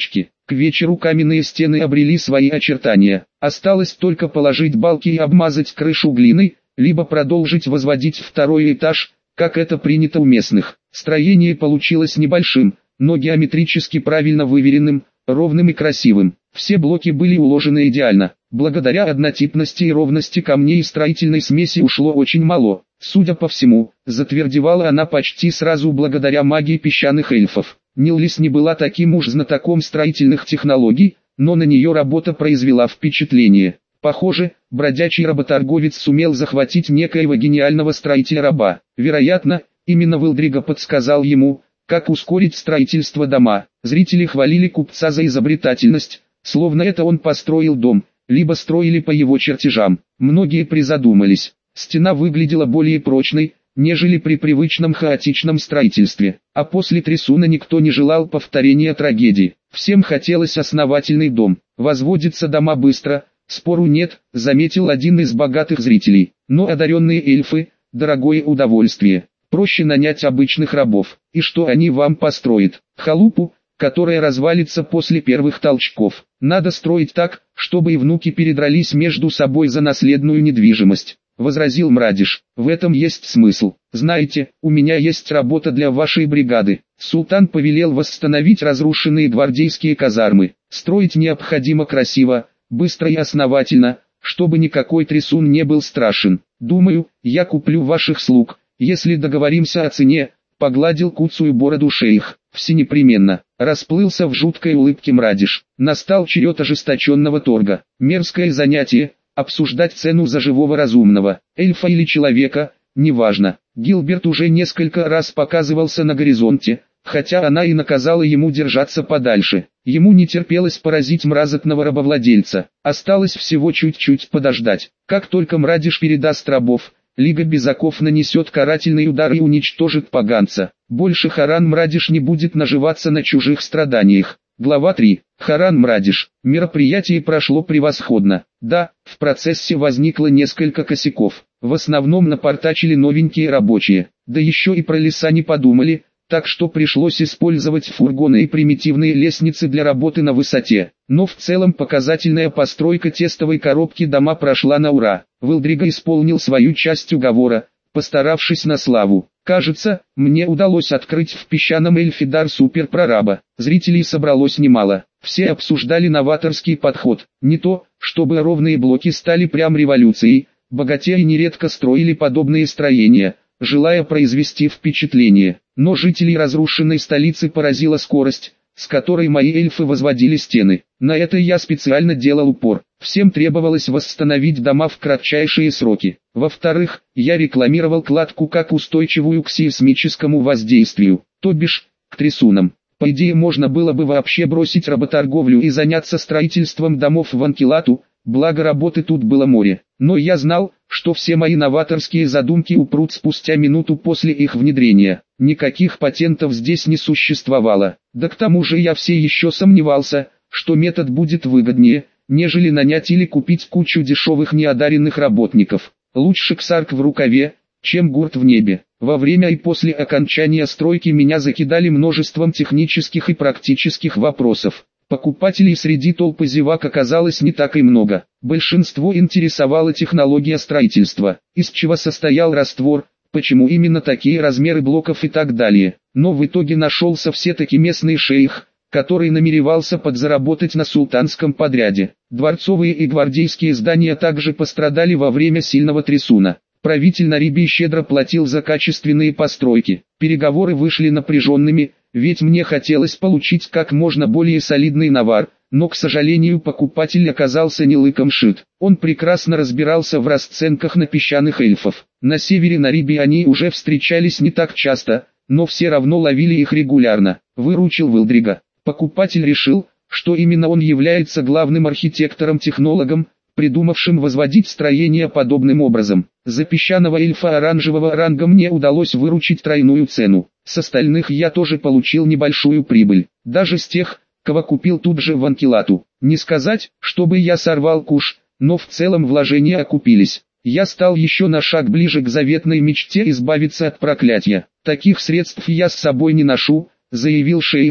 К вечеру каменные стены обрели свои очертания. Осталось только положить балки и обмазать крышу глиной, либо продолжить возводить второй этаж, как это принято у местных. Строение получилось небольшим, но геометрически правильно выверенным, ровным и красивым. Все блоки были уложены идеально. Благодаря однотипности и ровности камней строительной смеси ушло очень мало. Судя по всему, затвердевала она почти сразу благодаря магии песчаных эльфов. Ниллис не была таким уж знатоком строительных технологий, но на нее работа произвела впечатление. Похоже, бродячий работорговец сумел захватить некоего гениального строителя-раба. Вероятно, именно Вилдрига подсказал ему, как ускорить строительство дома. Зрители хвалили купца за изобретательность, словно это он построил дом, либо строили по его чертежам. Многие призадумались. Стена выглядела более прочной, нежели при привычном хаотичном строительстве. А после трясуна никто не желал повторения трагедии. Всем хотелось основательный дом. Возводятся дома быстро, спору нет, заметил один из богатых зрителей. Но одаренные эльфы – дорогое удовольствие. Проще нанять обычных рабов. И что они вам построят? Халупу, которая развалится после первых толчков. Надо строить так, чтобы и внуки передрались между собой за наследную недвижимость. Возразил Мрадиш. В этом есть смысл. Знаете, у меня есть работа для вашей бригады. Султан повелел восстановить разрушенные гвардейские казармы. Строить необходимо красиво, быстро и основательно, чтобы никакой трясун не был страшен. Думаю, я куплю ваших слуг, если договоримся о цене. Погладил куцую бороду шейх. Все непременно. Расплылся в жуткой улыбке Мрадиш. Настал черед ожесточенного торга. Мерзкое занятие. Обсуждать цену за живого разумного, эльфа или человека, неважно. Гилберт уже несколько раз показывался на горизонте, хотя она и наказала ему держаться подальше. Ему не терпелось поразить мразотного рабовладельца. Осталось всего чуть-чуть подождать. Как только Мрадиш передаст рабов, Лига Безаков нанесет карательный удар и уничтожит поганца. Больше Харан Мрадиш не будет наживаться на чужих страданиях. Глава 3. Харан Мрадиш. Мероприятие прошло превосходно. Да, в процессе возникло несколько косяков. В основном напортачили новенькие рабочие. Да еще и про леса не подумали, так что пришлось использовать фургоны и примитивные лестницы для работы на высоте. Но в целом показательная постройка тестовой коробки дома прошла на ура. Вилдрига исполнил свою часть уговора, постаравшись на славу. Кажется, мне удалось открыть в песчаном эльфе дар суперпрораба. Зрителей собралось немало. Все обсуждали новаторский подход. Не то, чтобы ровные блоки стали прям революцией. Богатеи нередко строили подобные строения, желая произвести впечатление. Но жителей разрушенной столицы поразила скорость, с которой мои эльфы возводили стены. На это я специально делал упор. Всем требовалось восстановить дома в кратчайшие сроки. Во-вторых, я рекламировал кладку как устойчивую к сейсмическому воздействию, то бишь, к трясунам. По идее можно было бы вообще бросить работорговлю и заняться строительством домов в Анкилату, благо работы тут было море. Но я знал, что все мои новаторские задумки упрут спустя минуту после их внедрения. Никаких патентов здесь не существовало. Да к тому же я все еще сомневался, что метод будет выгоднее, нежели нанять или купить кучу дешевых неодаренных работников. Лучше ксарк в рукаве, чем гурт в небе. Во время и после окончания стройки меня закидали множеством технических и практических вопросов. Покупателей среди толпы зевак оказалось не так и много. Большинство интересовала технология строительства, из чего состоял раствор, почему именно такие размеры блоков и так далее. Но в итоге нашелся все-таки местный шейх, который намеревался подзаработать на султанском подряде. Дворцовые и гвардейские здания также пострадали во время сильного трясуна. Правитель Нарибии щедро платил за качественные постройки. Переговоры вышли напряженными, ведь мне хотелось получить как можно более солидный навар, но, к сожалению, покупатель оказался не лыком шит. Он прекрасно разбирался в расценках на песчаных эльфов. На севере Нарибии они уже встречались не так часто, но все равно ловили их регулярно. Выручил Вилдрига. Покупатель решил, что именно он является главным архитектором-технологом, придумавшим возводить строение подобным образом. За песчаного эльфа оранжевого ранга мне удалось выручить тройную цену. С остальных я тоже получил небольшую прибыль. Даже с тех, кого купил тут же в Анкилату. Не сказать, чтобы я сорвал куш, но в целом вложения окупились. Я стал еще на шаг ближе к заветной мечте избавиться от проклятия. Таких средств я с собой не ношу, заявил шейх,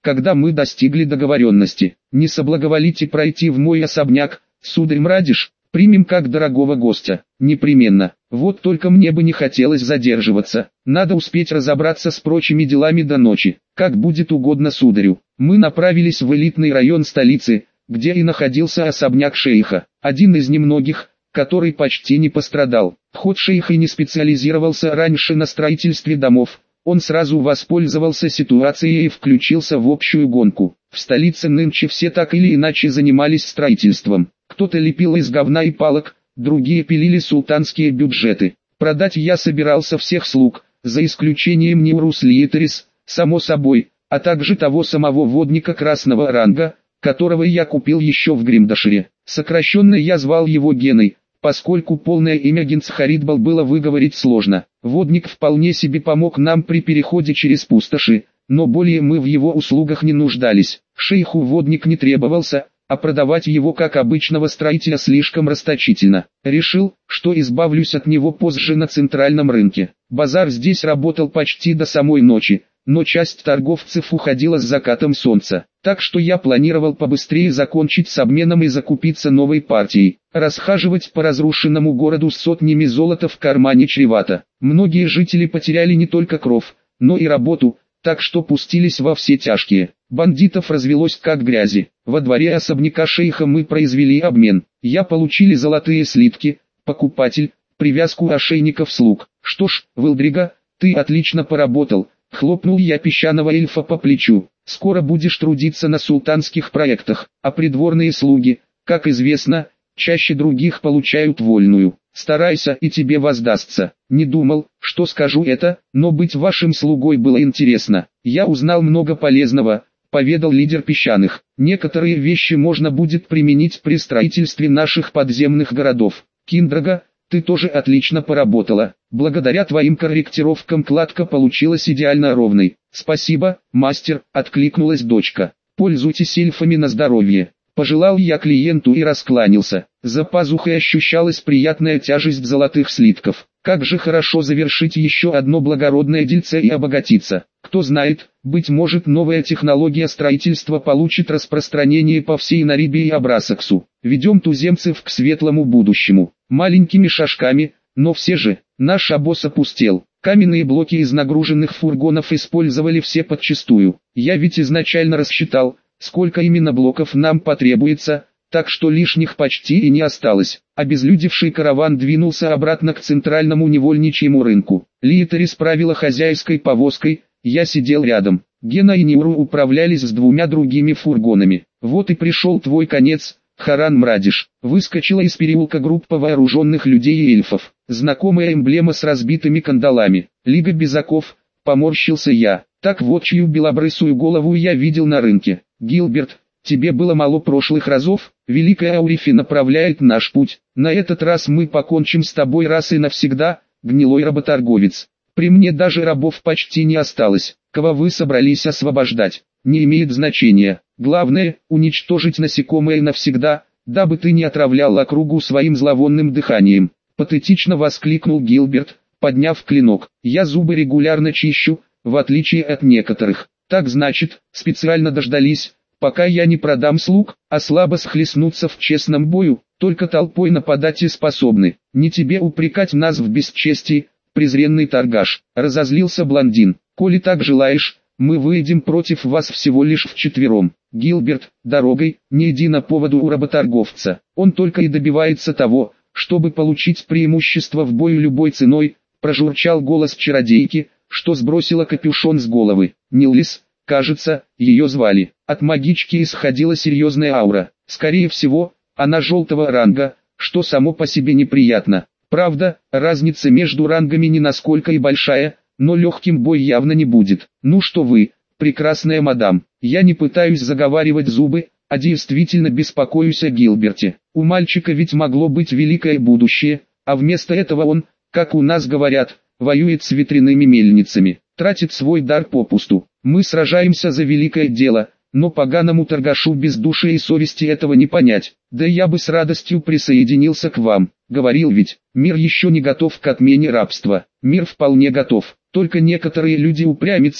когда мы достигли договоренности. Не соблаговолите пройти в мой особняк, сударь Мрадиш, примем как дорогого гостя. Непременно. Вот только мне бы не хотелось задерживаться. Надо успеть разобраться с прочими делами до ночи. Как будет угодно сударю. Мы направились в элитный район столицы, где и находился особняк шейха. Один из немногих, который почти не пострадал. Хоть шейх и не специализировался раньше на строительстве домов, он сразу воспользовался ситуацией и включился в общую гонку. В столице нынче все так или иначе занимались строительством. Кто-то лепил из говна и палок, другие пилили султанские бюджеты. Продать я собирался всех слуг, за исключением Ниурус Лиетерис, само собой, а также того самого водника красного ранга, которого я купил еще в Гримдашире. Сокращенно я звал его Геной, поскольку полное имя Генцхаридбал было выговорить сложно. Водник вполне себе помог нам при переходе через пустоши, но более мы в его услугах не нуждались. Шейху водник не требовался, а продавать его как обычного строителя слишком расточительно. Решил, что избавлюсь от него позже на центральном рынке. Базар здесь работал почти до самой ночи, но часть торговцев уходила с закатом солнца. Так что я планировал побыстрее закончить с обменом и закупиться новой партией. Расхаживать по разрушенному городу с сотнями золота в кармане чревато. Многие жители потеряли не только кров, но и работу, так что пустились во все тяжкие. Бандитов развелось как грязи. Во дворе особняка шейха мы произвели обмен. Я получили золотые слитки, покупатель, привязку ошейников слуг. Что ж, Вилдрига, ты отлично поработал. Хлопнул я песчаного эльфа по плечу. Скоро будешь трудиться на султанских проектах, а придворные слуги, как известно, чаще других получают вольную. Старайся, и тебе воздастся. Не думал, что скажу это, но быть вашим слугой было интересно. Я узнал много полезного, поведал лидер песчаных. Некоторые вещи можно будет применить при строительстве наших подземных городов. Киндрага, ты тоже отлично поработала. Благодаря твоим корректировкам кладка получилась идеально ровной. Спасибо, мастер, откликнулась дочка. Пользуйтесь эльфами на здоровье. Пожелал я клиенту и раскланялся. За пазухой ощущалась приятная тяжесть золотых слитков. Как же хорошо завершить еще одно благородное дельце и обогатиться. Кто знает, быть может, новая технология строительства получит распространение по всей Нарибе и Абрасаксу. Ведем туземцев к светлому будущему. Маленькими шажками, но все же, наш обоз опустел. Каменные блоки из нагруженных фургонов использовали все подчистую. Я ведь изначально рассчитал, сколько именно блоков нам потребуется, так что лишних почти и не осталось. Обезлюдевший караван двинулся обратно к центральному невольничьему рынку. Лиетерис правила хозяйской повозкой, я сидел рядом. Гена и Ниуру управлялись с двумя другими фургонами. Вот и пришел твой конец, Харан Мрадиш. Выскочила из переулка группа вооруженных людей и эльфов. Знакомая эмблема с разбитыми кандалами. Лига Безаков, поморщился я. Так вот чью белобрысую голову я видел на рынке. Гилберт, тебе было мало прошлых разов? Великая Аурифи направляет наш путь. На этот раз мы покончим с тобой раз и навсегда, гнилой работорговец. При мне даже рабов почти не осталось. Кого вы собрались освобождать, не имеет значения. Главное, уничтожить насекомое навсегда, дабы ты не отравлял округу своим зловонным дыханием. Патетично воскликнул Гилберт, подняв клинок. Я зубы регулярно чищу, в отличие от некоторых. Так значит, специально дождались, пока я не продам слуг, а слабо схлестнуться в честном бою, только толпой нападать и способны. Не тебе упрекать нас в бесчестии, презренный торгаш. Разозлился блондин. Коли так желаешь, мы выйдем против вас всего лишь вчетвером. Гилберт, дорогой, не иди на поводу у работорговца. Он только и добивается того, чтобы получить преимущество в бою любой ценой, прожурчал голос чародейки, что сбросила капюшон с головы. Нилис, кажется, ее звали. От магички исходила серьезная аура. Скорее всего, она желтого ранга, что само по себе неприятно. Правда, разница между рангами не насколько и большая, но легким бой явно не будет. Ну что вы, прекрасная мадам, я не пытаюсь заговаривать зубы, а действительно беспокоюсь о Гилберте. У мальчика ведь могло быть великое будущее, а вместо этого он, как у нас говорят, воюет с ветряными мельницами, тратит свой дар попусту. Мы сражаемся за великое дело, но поганому торгашу без души и совести этого не понять. Да я бы с радостью присоединился к вам, говорил ведь, мир еще не готов к отмене рабства. Мир вполне готов, только некоторые люди упрямятся,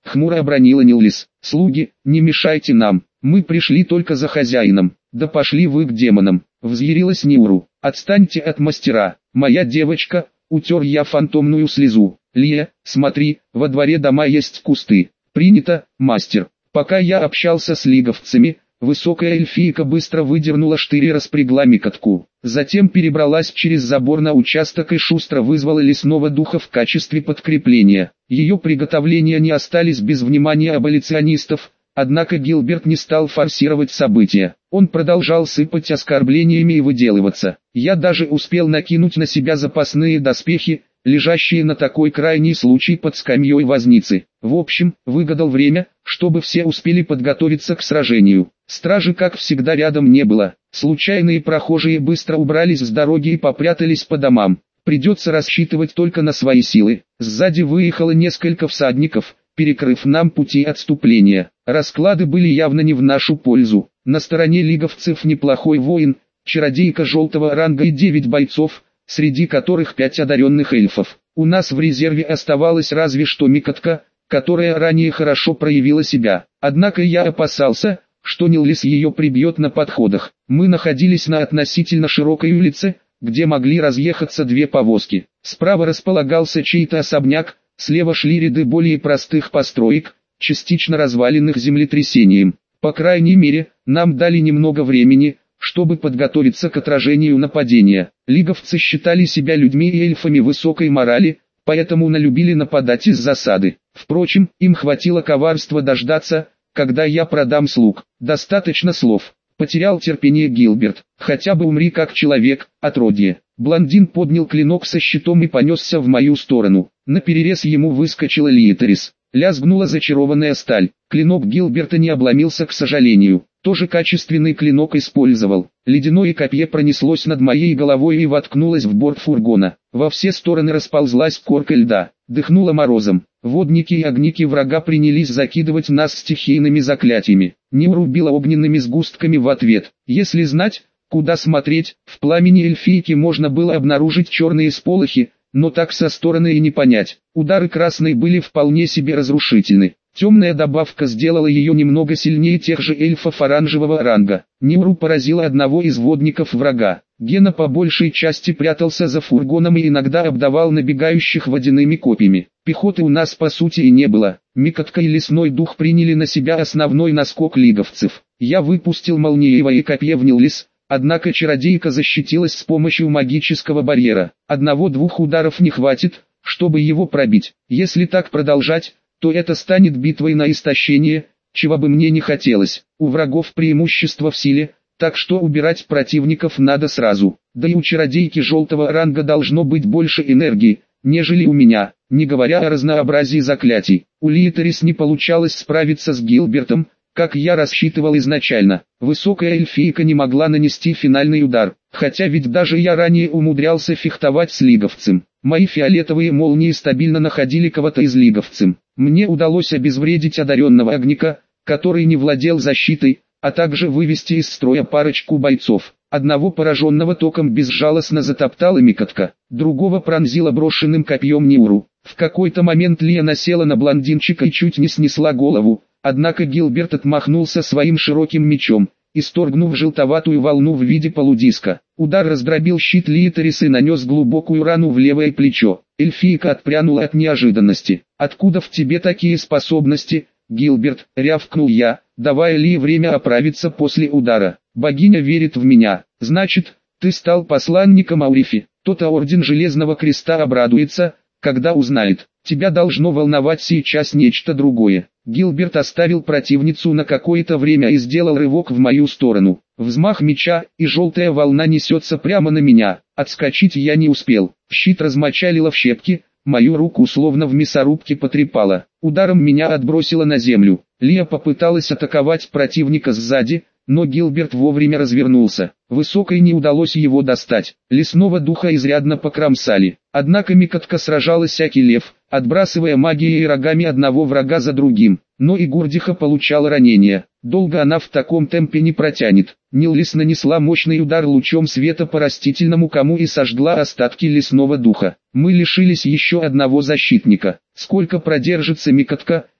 хмуро обронила Ниллис. «Слуги, не мешайте нам, мы пришли только за хозяином». «Да пошли вы к демонам», взъярилась Ниуру. «Отстаньте от мастера, моя девочка», утер я фантомную слезу. «Лия, смотри, во дворе дома есть кусты». «Принято, мастер». Пока я общался с лиговцами, высокая эльфийка быстро выдернула штырь и распрягла микотку. Затем перебралась через забор на участок и шустро вызвала лесного духа в качестве подкрепления. Ее приготовления не остались без внимания аболиционистов, однако Гилберт не стал форсировать события. Он продолжал сыпать оскорблениями и выделываться. Я даже успел накинуть на себя запасные доспехи, лежащие на такой крайний случай под скамьей возницы. В общем, выгадал время, чтобы все успели подготовиться к сражению. Стражи, как всегда, рядом не было. Случайные прохожие быстро убрались с дороги и попрятались по домам. Придется рассчитывать только на свои силы. Сзади выехало несколько всадников, перекрыв нам пути отступления. Расклады были явно не в нашу пользу. На стороне лиговцев неплохой воин, чародейка желтого ранга и 9 бойцов, среди которых 5 одаренных эльфов. У нас в резерве оставалась разве что микотка, которая ранее хорошо проявила себя. Однако я опасался, что Ниллис ее прибьет на подходах. Мы находились на относительно широкой улице, где могли разъехаться 2 повозки. Справа располагался чей-то особняк, слева шли ряды более простых построек, частично разваленных землетрясением. По крайней мере, нам дали немного времени, чтобы подготовиться к отражению нападения. Лиговцы считали себя людьми и эльфами высокой морали, поэтому налюбили нападать из засады. Впрочем, им хватило коварства дождаться, когда я продам слуг. Достаточно слов. Потерял терпение Гилберт. Хотя бы умри как человек, отродье. Блондин поднял клинок со щитом и понесся в мою сторону. Наперерез ему выскочила Лиетерис. Лязгнула зачарованная сталь. Клинок Гилберта не обломился, к сожалению. Тоже качественный клинок использовал. Ледяное копье пронеслось над моей головой и воткнулось в борт фургона. Во все стороны расползлась корка льда. Дыхнуло морозом. Водники и огники врага принялись закидывать нас стихийными заклятиями. Ниуру била огненными сгустками в ответ. Если знать, куда смотреть, в пламени эльфийки можно было обнаружить черные сполохи, но так со стороны и не понять. Удары красной были вполне себе разрушительны. Темная добавка сделала ее немного сильнее тех же эльфов оранжевого ранга. Ниуру поразила одного из водников врага. Гена по большей части прятался за фургоном и иногда обдавал набегающих водяными копьями. Пехоты у нас по сути и не было. Микотка и лесной дух приняли на себя основной наскок лиговцев. Я выпустил молниевое копье в Ниллис, однако чародейка защитилась с помощью магического барьера. 1-2 ударов не хватит, чтобы его пробить. Если так продолжать, то это станет битвой на истощение, чего бы мне не хотелось. У врагов преимущество в силе, так что убирать противников надо сразу. Да и у чародейки желтого ранга должно быть больше энергии, нежели у меня, не говоря о разнообразии заклятий. У Лиетерис не получалось справиться с Гилбертом, как я рассчитывал изначально. Высокая эльфийка не могла нанести финальный удар, хотя ведь даже я ранее умудрялся фехтовать с лиговцем. Мои фиолетовые молнии стабильно находили кого-то из лиговцем. Мне удалось обезвредить одаренного огника, который не владел защитой, а также вывести из строя парочку бойцов. Одного пораженного током безжалостно затоптала микотка, другого пронзила брошенным копьем Ниуру. В какой-то момент Лия насела на блондинчика и чуть не снесла голову, однако Гилберт отмахнулся своим широким мечом, исторгнув желтоватую волну в виде полудиска. Удар раздробил щит Лиетерис и нанес глубокую рану в левое плечо. Эльфийка отпрянула от неожиданности. «Откуда в тебе такие способности, Гилберт?» — рявкнул я, давая Лии время оправиться после удара. «Богиня верит в меня. Значит, ты стал посланником Аурифи. То-то Орден Железного Креста обрадуется, когда узнает. Тебя должно волновать сейчас нечто другое». Гилберт оставил противницу на какое-то время и сделал рывок в мою сторону. Взмах меча, и желтая волна несется прямо на меня. Отскочить я не успел. Щит размочалило в щепки, мою руку словно в мясорубке потрепало. Ударом меня отбросило на землю. Лия попыталась атаковать противника сзади, но Гилберт вовремя развернулся. Высокой не удалось его достать. Лесного духа изрядно покромсали. Однако микотка сражалась аки лев, отбрасывая магией и рогами одного врага за другим. Но и Гурдиха получала ранения. Долго она в таком темпе не протянет. Ниллис нанесла мощный удар лучом света по растительному кому и сожгла остатки лесного духа. Мы лишились еще одного защитника. Сколько продержится микотка,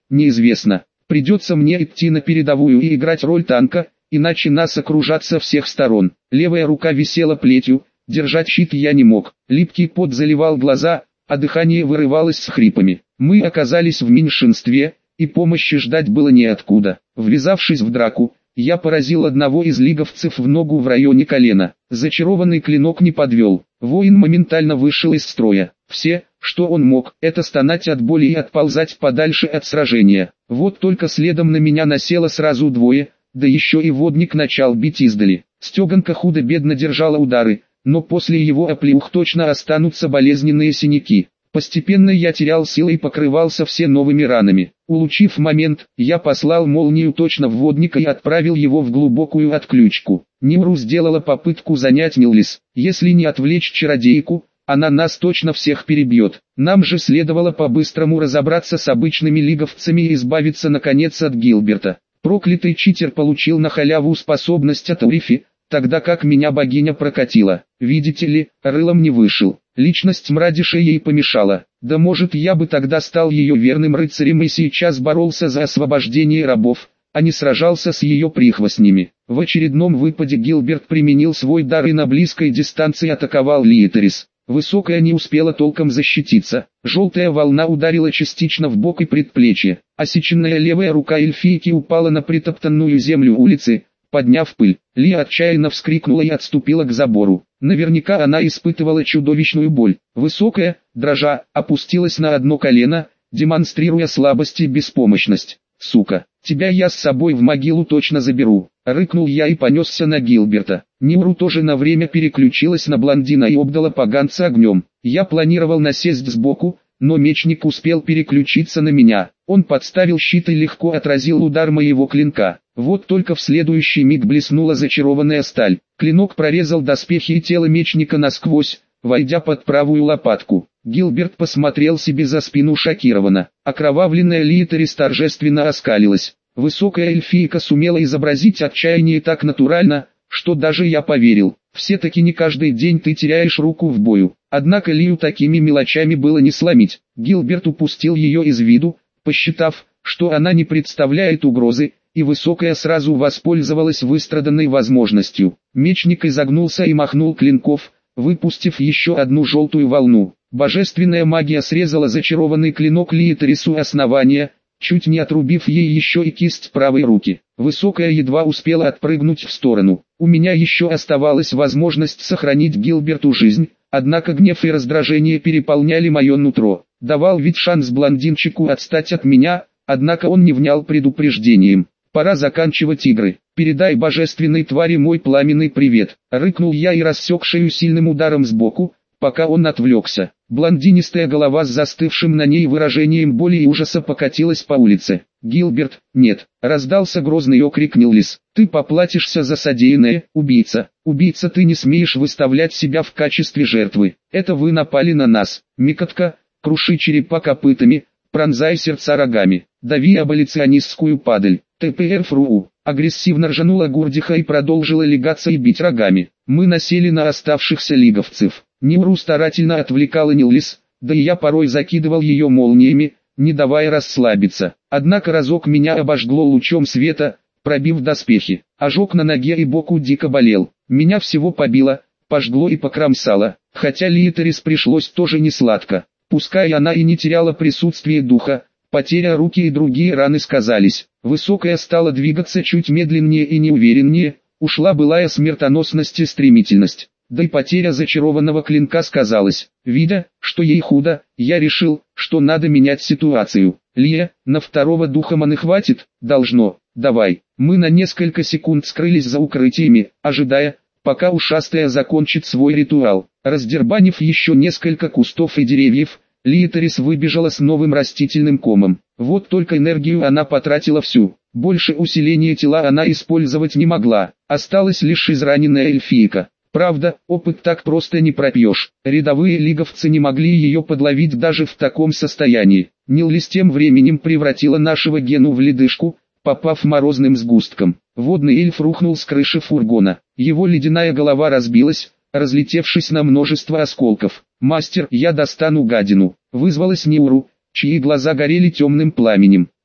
неизвестно. Придется мне идти на передовую и играть роль танка, иначе нас окружат со всех сторон. Левая рука висела плетью, держать щит я не мог. Липкий пот заливал глаза, а дыхание вырывалось с хрипами. Мы оказались в меньшинстве, и помощи ждать было неоткуда. Ввязавшись в драку, я поразил одного из лиговцев в ногу в районе колена. Зачарованный клинок не подвел. Воин моментально вышел из строя. Все, что он мог, это стонать от боли и отползать подальше от сражения. Вот только следом на меня насело сразу двое, да еще и водник начал бить издали. Стеганка худо-бедно держала удары, но после его оплеух точно останутся болезненные синяки. Постепенно я терял силы и покрывался все новыми ранами. Улучив момент, я послал молнию точно в водника и отправил его в глубокую отключку. Нимру сделала попытку занять Нилис. Если не отвлечь чародейку, она нас точно всех перебьет. Нам же следовало по-быстрому разобраться с обычными лиговцами и избавиться наконец от Гилберта. Проклятый читер получил на халяву способность от Урифи, тогда как меня богиня прокатила. Видите ли, рылом не вышел. Личность Мрадиша ей помешала. Да может, я бы тогда стал ее верным рыцарем и сейчас боролся за освобождение рабов, а не сражался с ее прихвостнями. В очередном выпаде Гилберт применил свой дар и на близкой дистанции атаковал Лиэтерис. Высокая не успела толком защититься. Желтая волна ударила частично в бок и предплечье. Осеченная левая рука эльфийки упала на притоптанную землю улицы, подняв пыль. Ли отчаянно вскрикнула и отступила к забору. Наверняка она испытывала чудовищную боль. Высокая, дрожа, опустилась на одно колено, демонстрируя слабость и беспомощность. «Сука, тебя я с собой в могилу точно заберу», — рыкнул я и понесся на Гилберта. Нимру тоже на время переключилась на блондина и обдала поганца огнем. Я планировал насесть сбоку, но мечник успел переключиться на меня. Он подставил щит и легко отразил удар моего клинка. Вот только в следующий миг блеснула зачарованная сталь. Клинок прорезал доспехи и тело мечника насквозь, войдя под правую лопатку. Гилберт посмотрел себе за спину шокированно. Окровавленная Лиэтерис торжественно оскалилась. Высокая эльфийка сумела изобразить отчаяние так натурально, что даже я поверил. Все-таки не каждый день ты теряешь руку в бою. Однако Лию такими мелочами было не сломить. Гилберт упустил ее из виду, посчитав, что она не представляет угрозы, и Высокая сразу воспользовалась выстраданной возможностью. Мечник изогнулся и махнул клинков, выпустив еще одну желтую волну. Божественная магия срезала зачарованный клинок Лиэтерису основания, чуть не отрубив ей еще и кисть правой руки. Высокая едва успела отпрыгнуть в сторону. У меня еще оставалась возможность сохранить Гилберту жизнь, однако гнев и раздражение переполняли мое нутро. Давал ведь шанс блондинчику отстать от меня, однако он не внял предупреждением. Пора заканчивать игры. Передай божественной твари мой пламенный привет. Рыкнул я и рассек шею сильным ударом сбоку, пока он отвлекся. Блондинистая голова с застывшим на ней выражением боли и ужаса покатилась по улице. «Гилберт, нет!» — раздался грозный окрик Нилис. «Ты поплатишься за содеянное, убийца! Убийца, ты не смеешь выставлять себя в качестве жертвы! Это вы напали на нас! Микотка, круши черепа копытами, пронзай сердца рогами, дави аболиционистскую падаль!» ТПР-ФРУ агрессивно ржанула Гурдиха и продолжила легаться и бить рогами. Мы насели на оставшихся лиговцев. Нимру старательно отвлекала Нилис, да и я порой закидывал ее молниями, не давая расслабиться. Однако разок меня обожгло лучом света, пробив доспехи. Ожог на ноге и боку дико болел. Меня всего побило, пожгло и покромсало. Хотя Лиэтерис пришлось тоже не сладко. Пускай она и не теряла присутствие духа, потеря руки и другие раны сказались. Высокая стала двигаться чуть медленнее и неувереннее, ушла былая смертоносность и стремительность. Да и потеря зачарованного клинка сказалась. Видя, что ей худо, я решил, что надо менять ситуацию. «Лия, на второго духа маны хватит?» «Должно. Давай». Мы на несколько секунд скрылись за укрытиями, ожидая, пока ушастая закончит свой ритуал. Раздербанив еще несколько кустов и деревьев, Лиэтерис выбежала с новым растительным комом. Вот только энергию она потратила всю. Больше усиления тела она использовать не могла. Осталась лишь израненная эльфийка. Правда, опыт так просто не пропьешь. Рядовые лиговцы не могли ее подловить даже в таком состоянии. Нилис тем временем превратила нашего Гену в ледышку, попав морозным сгустком. Водный эльф рухнул с крыши фургона. Его ледяная голова разбилась, разлетевшись на множество осколков. «Мастер, я достану гадину», — вызвалась Нимру, чьи глаза горели темным пламенем.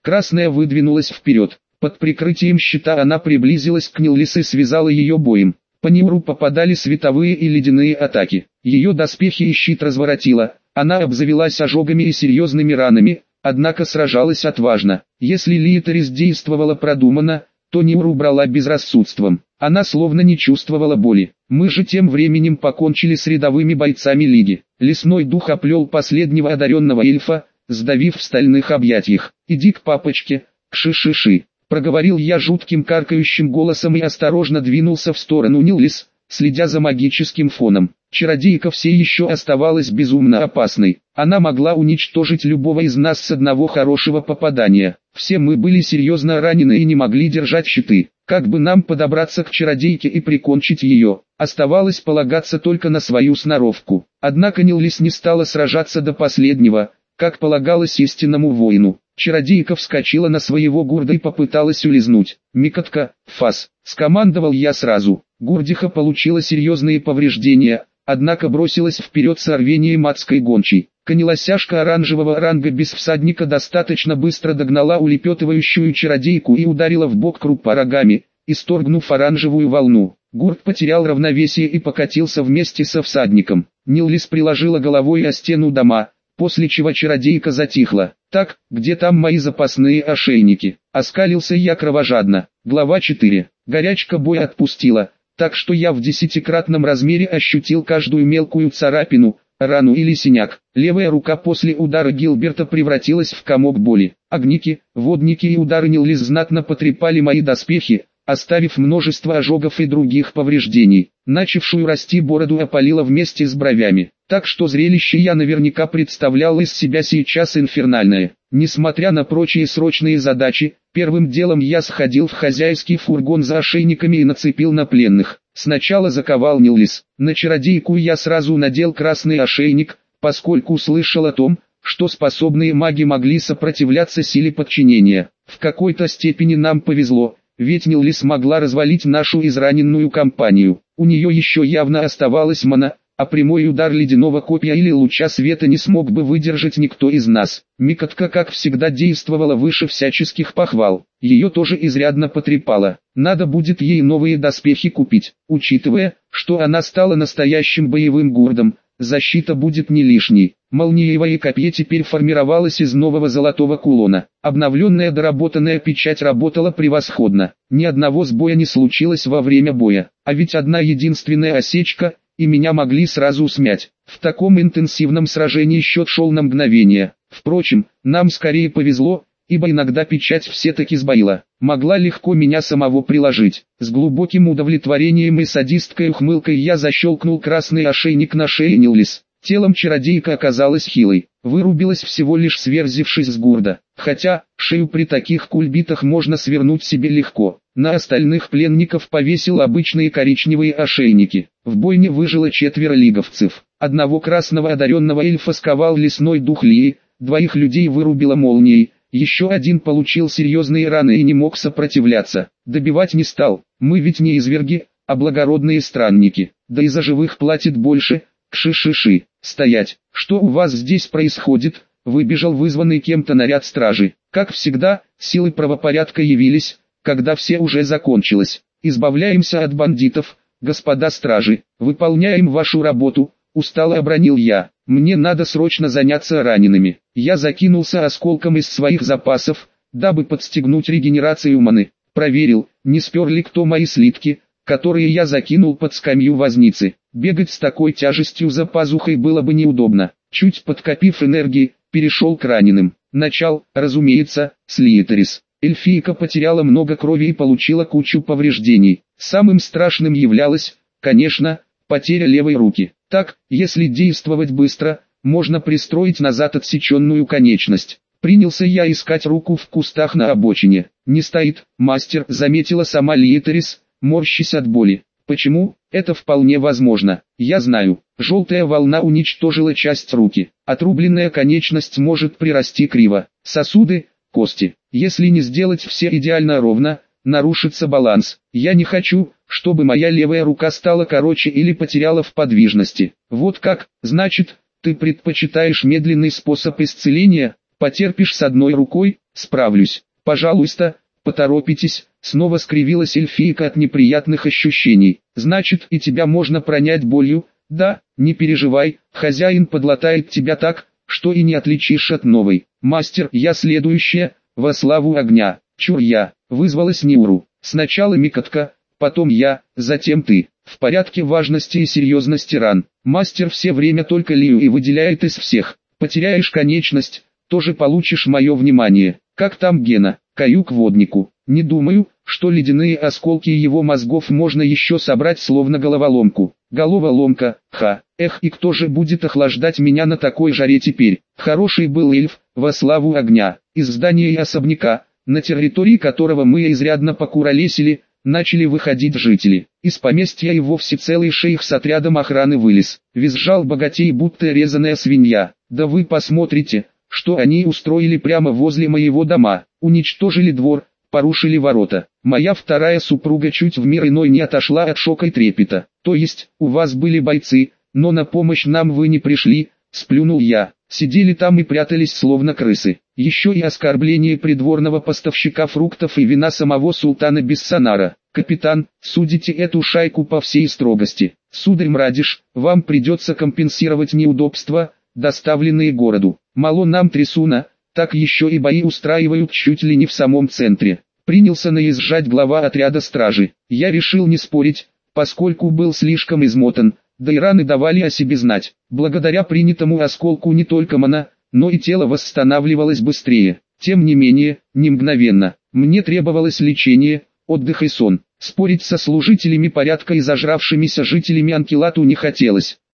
Красная выдвинулась вперед. Под прикрытием щита она приблизилась к Ниллис и связала ее боем. По Ниуру попадали световые и ледяные атаки. Ее доспехи и щит разворотило. Она обзавелась ожогами и серьезными ранами, однако сражалась отважно. Если Лиетерис действовала продуманно, то Ниуру брала безрассудством. Она словно не чувствовала боли. Мы же тем временем покончили с рядовыми бойцами Лиги. Лесной дух оплел последнего одаренного эльфа, сдавив в стальных объятиях. «Иди к папочке, кши-ши-ши», — проговорил я жутким каркающим голосом и осторожно двинулся в сторону Ниллис, следя за магическим фоном. Чародейка все еще оставалась безумно опасной. Она могла уничтожить любого из нас с одного хорошего попадания. Все мы были серьезно ранены и не могли держать щиты. Как бы нам подобраться к чародейке и прикончить ее? Оставалось полагаться только на свою сноровку. Однако Ниллис не стала сражаться до последнего, как полагалось истинному воину. Чародейка вскочила на своего гурда и попыталась улизнуть. «Микотка, фас!» — скомандовал я сразу. Гурдиха получила серьезные повреждения, однако бросилась вперед с рвением адской гончей. Конелосяшка оранжевого ранга без всадника достаточно быстро догнала улепетывающую чародейку и ударила в бок крупа рогами, исторгнув оранжевую волну. Гурд потерял равновесие и покатился вместе со всадником. Ниллис приложила головой о стену дома, после чего чародейка затихла. «Так, где там мои запасные ошейники?» Оскалился я кровожадно. Глава 4. Горячка боя отпустила, так что я в 10-кратном размере ощутил каждую мелкую царапину, рану или синяк. Левая рука после удара Гилберта превратилась в комок боли. Огники, водники и удары Ниллис знатно потрепали мои доспехи, оставив множество ожогов и других повреждений. Начавшую расти бороду опалило вместе с бровями, так что зрелище я наверняка представлял из себя сейчас инфернальное. Несмотря на прочие срочные задачи, первым делом я сходил в хозяйский фургон за ошейниками и нацепил на пленных. Сначала заковал Ниллис. На чародейку я сразу надел красный ошейник, поскольку слышал о том, что способные маги могли сопротивляться силе подчинения. В какой-то степени нам повезло, ведь Ниллис могла развалить нашу израненную компанию. У нее еще явно оставалась мана, а прямой удар ледяного копья или луча света не смог бы выдержать никто из нас. Микотка, как всегда, действовала выше всяческих похвал. Ее тоже изрядно потрепало. Надо будет ей новые доспехи купить. Учитывая, что она стала настоящим боевым гурдом, защита будет не лишней. Молниевое копье теперь формировалось из нового золотого кулона. Обновленная доработанная печать работала превосходно. Ни одного сбоя не случилось во время боя. А ведь одна единственная осечка, и меня могли сразу смять. В таком интенсивном сражении счет шел на мгновение. Впрочем, нам скорее повезло, ибо иногда печать все-таки сбоила. Могла легко меня самого приложить. С глубоким удовлетворением и садисткой ухмылкой я защелкнул красный ошейник на шее Ниллис. Телом чародейка оказалась хилой, вырубилась всего лишь сверзившись с гурда. Хотя, шею при таких кульбитах можно свернуть себе легко. На остальных пленников повесил обычные коричневые ошейники. В бойне выжило 4 лиговцев. Одного красного одаренного эльфа сковал лесной дух Лии, 2 людей вырубило молнией, еще один получил серьезные раны и не мог сопротивляться. Добивать не стал, мы ведь не изверги, а благородные странники, да и за живых платит больше. Кши-ши-ши, стоять, что у вас здесь происходит? Выбежал вызванный кем-то наряд стражи. Как всегда, силы правопорядка явились, когда все уже закончилось. Избавляемся от бандитов, господа стражи, выполняем вашу работу, устало обронил я. Мне надо срочно заняться ранеными. Я закинулся осколком из своих запасов, дабы подстегнуть регенерацию маны. Проверил, не спер ли кто мои слитки, которые я закинул под скамью возницы. Бегать с такой тяжестью за пазухой было бы неудобно. Чуть подкопив энергии, перешел к раненым. Начал, разумеется, с Лиетерис. Эльфийка потеряла много крови и получила кучу повреждений. Самым страшным являлась, конечно, потеря левой руки. Так, если действовать быстро, можно пристроить назад отсеченную конечность. Принялся я искать руку в кустах на обочине. Не стоит, мастер, заметила сама Лиетерис, морщась от боли. Почему? Это вполне возможно. Я знаю. Желтая волна уничтожила часть руки. Отрубленная конечность может прирасти криво. Сосуды, кости. Если не сделать все идеально ровно, нарушится баланс. Я не хочу, чтобы моя левая рука стала короче или потеряла в подвижности. Вот как, значит, ты предпочитаешь медленный способ исцеления? Потерпишь с одной рукой, справлюсь. Пожалуйста, поторопитесь, снова скривилась эльфийка от неприятных ощущений. Значит, и тебя можно пронять болью? Да, не переживай, хозяин подлатает тебя так, что и не отличишь от новой. Мастер, я следующая, во славу огня. Чур я, вызвалась Ниуру. Сначала Микотка, потом я, затем ты. В порядке важности и серьезности ран. Мастер все время только Лию и выделяет из всех. Потеряешь конечность, тоже получишь мое внимание. Как там Гена? Каю к воднику. Не думаю, что ледяные осколки его мозгов можно еще собрать словно головоломку. Головоломка, ха. Эх, и кто же будет охлаждать меня на такой жаре теперь? Хороший был эльф, во славу огня. Из здания и особняка, на территории которого мы изрядно покуролесили, начали выходить жители. Из поместья и вовсе целый шейх с отрядом охраны вылез. Визжал богатей, будто резаная свинья. Да вы посмотрите, что они устроили прямо возле моего дома. Уничтожили двор, порушили ворота. Моя вторая супруга чуть в мир иной не отошла от шока и трепета. То есть, у вас были бойцы, но на помощь нам вы не пришли, сплюнул я. Сидели там и прятались словно крысы. Еще и оскорбление придворного поставщика фруктов и вина самого султана Бессанара. Капитан, судите эту шайку по всей строгости. Сударь Мрадиш, вам придется компенсировать неудобства, доставленные городу. Мало нам трясуна, так еще и бои устраивают чуть ли не в самом центре. Принялся наезжать глава отряда стражи. Я решил не спорить, поскольку был слишком измотан, да и раны давали о себе знать. Благодаря принятому осколку не только мана, но и тело восстанавливалось быстрее. Тем не менее, не мгновенно. Мне требовалось лечение, отдых и сон. Спорить со служителями порядка и зажравшимися жителями Анкилату не хотелось.